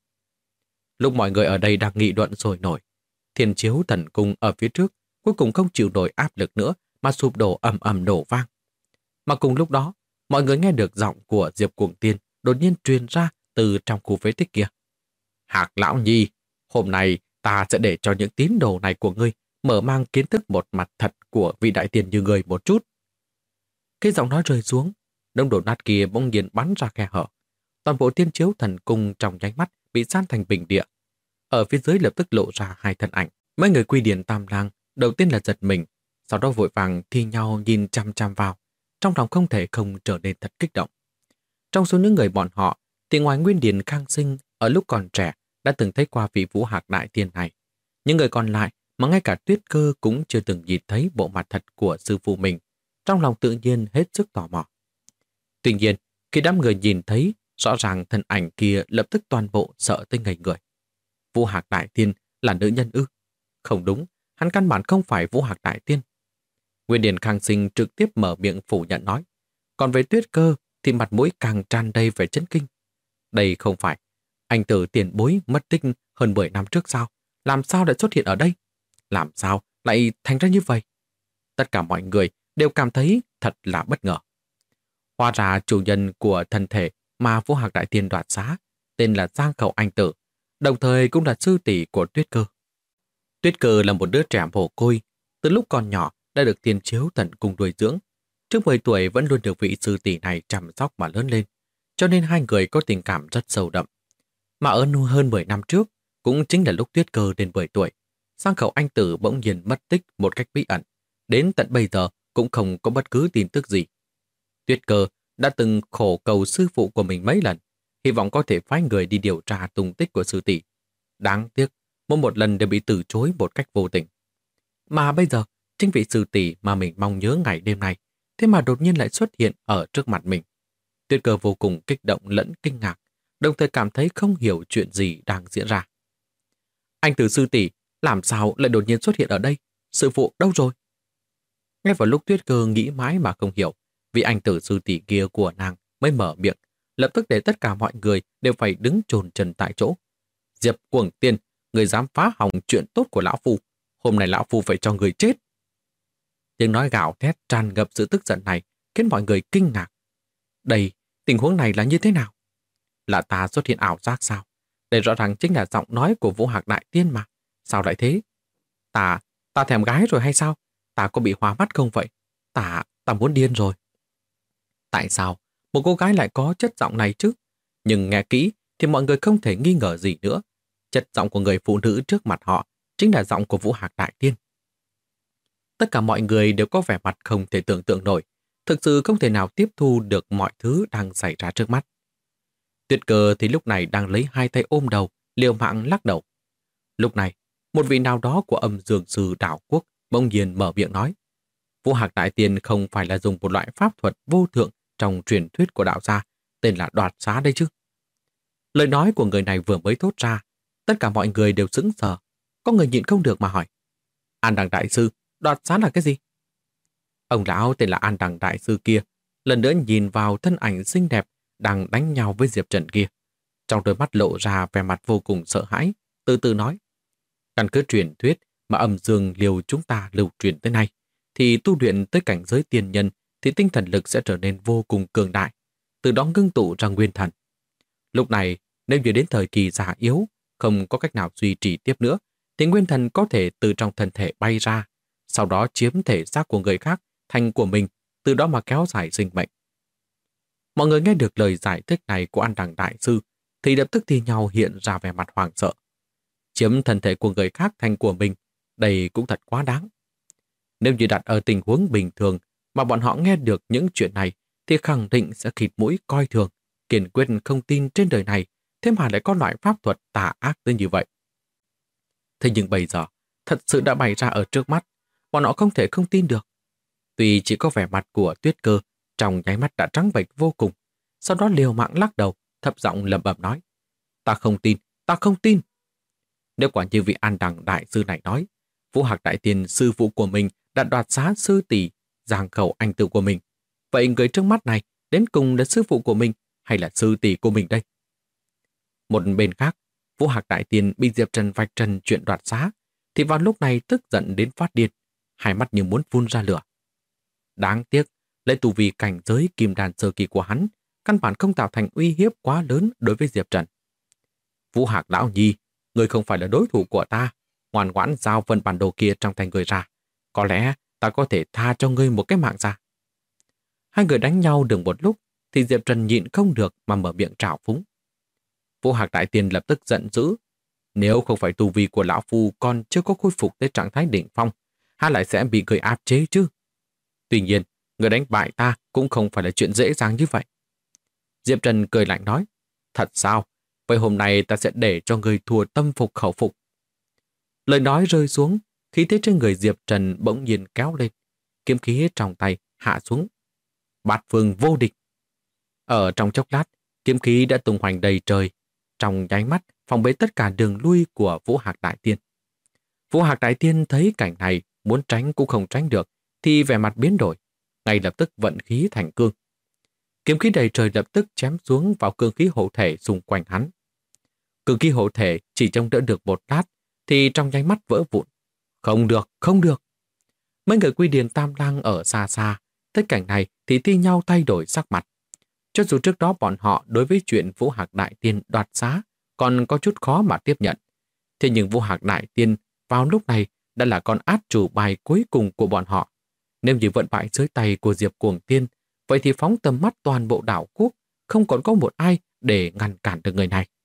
Lúc mọi người ở đây đang nghị luận sôi nổi, Thiên Chiếu Thần Cung ở phía trước cuối cùng không chịu nổi áp lực nữa mà sụp đổ ầm ầm nổ vang. Mà cùng lúc đó, mọi người nghe được giọng của Diệp Cuồng Tiên đột nhiên truyền ra từ trong khu phế tích kia. Hạc lão nhi, hôm nay ta sẽ để cho những tín đồ này của ngươi mở mang kiến thức một mặt thật của vị đại tiên như ngươi một chút. Cái giọng nói rơi xuống, đống đổ nát kia bỗng nhiên bắn ra khe hở. Toàn bộ Thiên Chiếu Thần Cung trong nháy mắt bị san thành bình địa. Ở phía dưới lập tức lộ ra hai thân ảnh. Mấy người Quy Điển Tam Lang đầu tiên là giật mình, sau đó vội vàng thi nhau nhìn chăm chăm vào, trong lòng không thể không trở nên thật kích động. Trong số những người bọn họ, thì ngoài Nguyên Điền Khang Sinh ở lúc còn trẻ đã từng thấy qua vị Vũ Hạc đại tiên này. Những người còn lại mà ngay cả Tuyết Cơ cũng chưa từng nhìn thấy bộ mặt thật của sư phụ mình, trong lòng tự nhiên hết sức tò mò. Tuy nhiên, khi đám người nhìn thấy, rõ ràng thân ảnh kia lập tức toàn bộ sợ tới ngây người. Vũ Hạc đại tiên là nữ nhân ư? Không đúng, hắn căn bản không phải Vũ Hạc đại tiên. Nguyên Điền Khang Sinh trực tiếp mở miệng phủ nhận nói. Còn về Tuyết Cơ thì mặt mũi càng tràn đầy vẻ chấn kinh. Đây không phải anh tử tiền bối mất tích hơn 10 năm trước sao? Làm sao lại xuất hiện ở đây? Làm sao lại thành ra như vậy? Tất cả mọi người đều cảm thấy thật là bất ngờ. Hóa ra chủ nhân của thân thể mà Vũ Hạc đại tiên đoạt xá tên là Giang Khẩu Anh Tử, đồng thời cũng là sư tỷ của Tuyết Cơ. Tuyết Cơ là một đứa trẻ mồ côi, từ lúc còn nhỏ đã được Thiên Chiếu Thần Cung nuôi dưỡng. Trước 10 tuổi vẫn luôn được vị sư tỷ này chăm sóc mà lớn lên, cho nên hai người có tình cảm rất sâu đậm. Mà ở hơn 10 năm trước, cũng chính là lúc Tuyết Cơ đến 10 tuổi, Giang Khẩu Anh Tử bỗng nhiên mất tích một cách bí ẩn, đến tận bây giờ cũng không có bất cứ tin tức gì. Tuyết Cơ đã từng khổ cầu sư phụ của mình mấy lần, hy vọng có thể phái người đi điều tra tung tích của sư tỷ. Đáng tiếc, mỗi một lần đều bị từ chối một cách vô tình. Mà bây giờ, chính vị sư tỷ mà mình mong nhớ ngày đêm này, thế mà đột nhiên lại xuất hiện ở trước mặt mình. Tuyết Cơ vô cùng kích động lẫn kinh ngạc, đồng thời cảm thấy không hiểu chuyện gì đang diễn ra. Anh Từ sư tỷ, làm sao lại đột nhiên xuất hiện ở đây? Sư phụ đâu rồi? Ngay vào lúc Tuyết Cơ nghĩ mãi mà không hiểu, vị anh tử sư tỷ kia của nàng mới mở miệng, lập tức để tất cả mọi người đều phải đứng chồn chân tại chỗ. Diệp Cuồng Tiên, người dám phá hỏng chuyện tốt của lão phu, hôm nay lão phu phải cho người chết. Tiếng nói gào thét tràn ngập sự tức giận này khiến mọi người kinh ngạc. Đây, tình huống này là như thế nào? Là ta xuất hiện ảo giác sao? Đây rõ ràng chính là giọng nói của Vũ Hạc đại tiên mà. Sao lại thế? Ta thèm gái rồi hay sao? Ta có bị hoa mắt không vậy? Ta muốn điên rồi. Tại sao một cô gái lại có chất giọng này chứ? Nhưng nghe kỹ thì mọi người không thể nghi ngờ gì nữa. Chất giọng của người phụ nữ trước mặt họ chính là giọng của Vũ Hạc đại tiên. Tất cả mọi người đều có vẻ mặt không thể tưởng tượng nổi, thực sự không thể nào tiếp thu được mọi thứ đang xảy ra trước mắt. Tuyết Cơ thì lúc này đang lấy hai tay ôm đầu, liều mạng lắc đầu. Lúc này, một vị nào đó của Âm Dương Sư Đảo Quốc bỗng nhiên mở miệng nói. Vũ Hạc đại tiên không phải là dùng một loại pháp thuật vô thượng trong truyền thuyết của đạo gia, tên là đoạt xá đây chứ. Lời nói của người này vừa mới thốt ra, tất cả mọi người đều sững sờ. Có người nhịn không được mà hỏi. An Đằng đại sư, đoạt xá là cái gì? Ông lão tên là An Đằng đại sư kia, lần nữa nhìn vào thân ảnh xinh đẹp đang đánh nhau với Diệp Trần kia. Trong đôi mắt lộ ra vẻ mặt vô cùng sợ hãi, từ từ nói. Căn cứ truyền thuyết mà Âm Dương Liêu chúng ta lưu truyền tới nay, thì tu luyện tới cảnh giới tiên nhân thì tinh thần lực sẽ trở nên vô cùng cường đại, từ đó ngưng tụ ra nguyên thần. Lúc này, nếu như đến thời kỳ già yếu, không có cách nào duy trì tiếp nữa, thì nguyên thần có thể từ trong thân thể bay ra, sau đó chiếm thể xác của người khác thành của mình, từ đó mà kéo dài sinh mệnh. Mọi người nghe được lời giải thích này của An Đằng Đại Sư thì lập tức thi nhau hiện ra vẻ mặt hoảng sợ. Chiếm thân thể của người khác thành của mình, đây cũng thật quá đáng. Nếu như đặt ở tình huống bình thường mà bọn họ nghe được những chuyện này thì khẳng định sẽ khịt mũi coi thường, kiên quyết không tin trên đời này, thế mà lại có loại pháp thuật tà ác tới như vậy. Thế nhưng bây giờ, thật sự đã bày ra ở trước mắt, bọn họ không thể không tin được. Tuy chỉ có vẻ mặt của Tuyết Cơ trong nháy mắt đã trắng bệch vô cùng, sau đó liều mạng lắc đầu, thấp giọng lẩm bẩm nói: "Ta không tin, ta không tin." Nếu quả như vị An Đằng Đại Sư này nói, Vũ Hạc Đại Tiên sư phụ của mình đã đoạt xá sư tỷ giang khẩu anh tử của mình, vậy người trước mắt này đến cùng là sư phụ của mình hay là sư tỷ của mình đây? Một bên khác, Vũ Hạc Đại Tiên bị Diệp Trần vạch trần chuyện đoạt xá, thì vào lúc này tức giận đến phát điên, hai mắt như muốn phun ra lửa. Đáng tiếc, lấy tu vi cảnh giới kim đan sơ kỳ của hắn, căn bản không tạo thành uy hiếp quá lớn đối với Diệp Trần. Vũ Hạc lão nhi, người không phải là đối thủ của ta, ngoan ngoãn giao phần bản đồ kia trong tay người ra. Có lẽ ta có thể tha cho ngươi một cái mạng ra. Hai người đánh nhau được một lúc, thì Diệp Trần nhịn không được mà mở miệng trào phúng. Vũ Hạc Đại Tiên lập tức giận dữ. Nếu không phải tu vi của lão phu còn chưa có khôi phục tới trạng thái đỉnh phong, hắn lại sẽ bị người áp chế chứ. Tuy nhiên, người đánh bại ta cũng không phải là chuyện dễ dàng như vậy. Diệp Trần cười lạnh nói: Thật sao? Vậy hôm nay ta sẽ để cho người thua tâm phục khẩu phục. Lời nói rơi xuống, khí thế trên người Diệp Trần bỗng nhiên kéo lên, kiếm khí trong tay hạ xuống. Bát phương vô địch. Ở trong chốc lát, kiếm khí đã tung hoành đầy trời, trong nháy mắt phòng bế tất cả đường lui của Vũ Hạc Đại Tiên. Vũ Hạc Đại Tiên thấy cảnh này, muốn tránh cũng không tránh được, thì vẻ mặt biến đổi, ngay lập tức vận khí thành cương. Kiếm khí đầy trời lập tức chém xuống vào cương khí hộ thể xung quanh hắn. Cương khí hộ thể chỉ trông đỡ được một lát, thì trong nháy mắt vỡ vụn. Không được, không được. Mấy người Quy Điền Tam Lang ở xa xa, thấy cảnh này thì thi nhau thay đổi sắc mặt. Cho dù trước đó bọn họ đối với chuyện Vũ Hạc Đại Tiên đoạt xá còn có chút khó mà tiếp nhận. Thế nhưng Vũ Hạc Đại Tiên vào lúc này đã là con át chủ bài cuối cùng của bọn họ. Nếu như vận bại dưới tay của Diệp Cuồng Tiên, vậy thì phóng tầm mắt toàn bộ đảo quốc, không còn có một ai để ngăn cản được người này.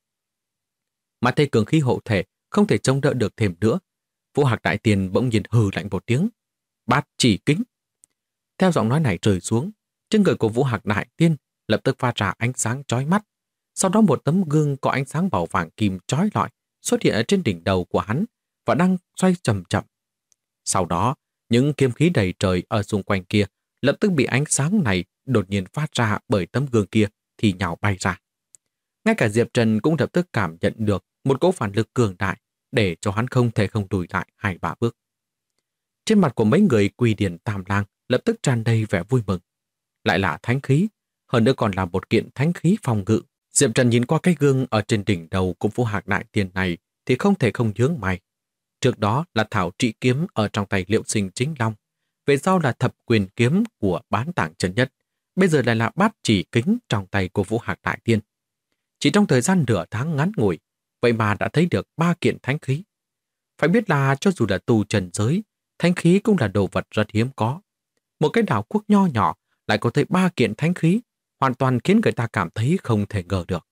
Mà thấy cường khí hộ thể không thể chống đỡ được thêm nữa, Vũ Hạc Đại Tiên bỗng nhiên hừ lạnh một tiếng: Bát chỉ kính. Theo giọng nói này rơi xuống, trên người của Vũ Hạc Đại Tiên lập tức phát ra ánh sáng chói mắt. Sau đó một tấm gương có ánh sáng màu vàng kim chói lọi xuất hiện ở trên đỉnh đầu của hắn và đang xoay chậm chậm. Sau đó, những kiếm khí đầy trời ở xung quanh kia lập tức bị ánh sáng này đột nhiên phát ra bởi tấm gương kia thì nhào bay ra. Ngay cả Diệp Trần cũng lập tức cảm nhận được một cỗ phản lực cường đại để cho hắn không thể không lùi lại 2-3 bước. Trên mặt của mấy người Quy Điền Tam Lang lập tức tràn đầy vẻ vui mừng. Lại là thánh khí, hơn nữa còn là một kiện thánh khí phòng ngự. Diệp Trần nhìn qua cái gương ở trên đỉnh đầu của Vũ Hạc Đại Tiên này thì không thể không nhướng mày. Trước đó là thảo trị kiếm ở trong tay Liệu Sinh Chính Long, về sau là thập quyền kiếm của Bán Tạng Chân Nhất, bây giờ lại là bát chỉ kính trong tay của Vũ Hạc Đại Tiên. Chỉ trong thời gian nửa tháng ngắn ngủi, vậy mà đã thấy được 3 kiện thánh khí. Phải biết là cho dù là tu trần giới, thánh khí cũng là đồ vật rất hiếm có. Một cái đảo quốc nho nhỏ lại có tới 3 kiện thánh khí, hoàn toàn khiến người ta cảm thấy không thể ngờ được.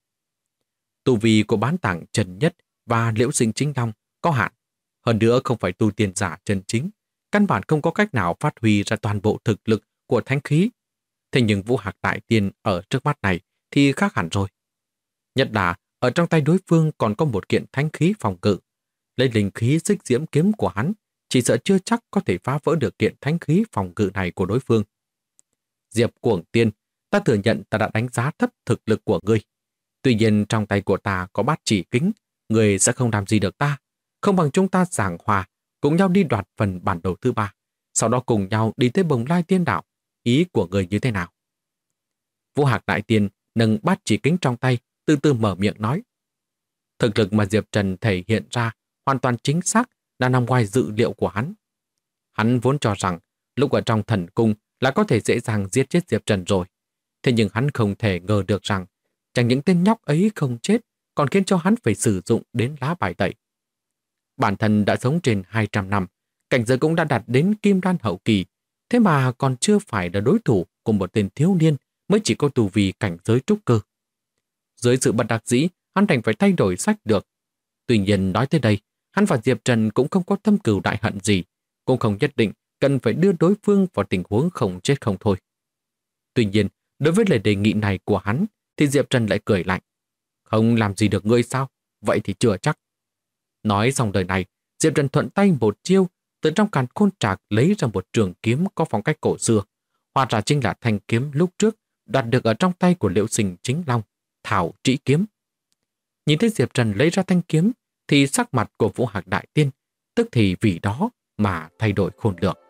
Tu vi của Bán Tạng Chân Nhất và Liễu Sinh Chính Long có hạn, hơn nữa không phải tu tiên giả chân chính, căn bản không có cách nào phát huy ra toàn bộ thực lực của thánh khí. Thế nhưng Vũ Hạc Đại Tiên ở trước mắt này thì khác hẳn rồi. Nhất là ở trong tay đối phương còn có một kiện thánh khí phòng ngự. Lấy linh khí xích diễm kiếm của hắn, chỉ sợ chưa chắc có thể phá vỡ được kiện thánh khí phòng ngự này của đối phương. Diệp Cuồng Tiên, ta thừa nhận ta đã đánh giá thấp thực lực của ngươi. Tuy nhiên trong tay của ta có bát chỉ kính, ngươi sẽ không làm gì được ta. Không bằng chúng ta giảng hòa, cùng nhau đi đoạt phần bản đồ thứ 3, sau đó cùng nhau đi tới Bồng Lai Tiên Đảo. Ý của ngươi như thế nào? Vũ Hạc Đại Tiên nâng bát chỉ kính trong tay, từ từ mở miệng nói. Thực lực mà Diệp Trần thể hiện ra hoàn toàn chính xác, là nằm ngoài dự liệu của hắn. Hắn vốn cho rằng lúc ở trong thần cung là có thể dễ dàng giết chết Diệp Trần rồi. Thế nhưng hắn không thể ngờ được rằng chẳng những tên nhóc ấy không chết, còn khiến cho hắn phải sử dụng đến lá bài tẩy. Bản thân đã sống trên 200 năm, cảnh giới cũng đã đạt đến kim đan hậu kỳ, thế mà còn chưa phải là đối thủ của một tên thiếu niên mới chỉ có tu vi cảnh giới trúc cơ. Dưới sự bất đắc dĩ, hắn đành phải thay đổi sách được. Tuy nhiên nói tới đây, hắn và Diệp Trần cũng không có thâm cừu đại hận gì, cũng không nhất định cần phải đưa đối phương vào tình huống không chết không thôi. Tuy nhiên, đối với lời đề nghị này của hắn, thì Diệp Trần lại cười lạnh. Không làm gì được ngươi sao? Vậy thì chưa chắc. Nói xong lời này, Diệp Trần thuận tay một chiêu, từ trong càn khôn trạc lấy ra một trường kiếm có phong cách cổ xưa. Hóa ra chính là thanh kiếm lúc trước đoạt được ở trong tay của Liễu Sinh Chính Long, Thảo Trĩ Kiếm. Nhìn thấy Diệp Trần lấy ra thanh kiếm, thì sắc mặt của Vũ Hạc Đại Tiên tức thì vì đó mà thay đổi khôn lường.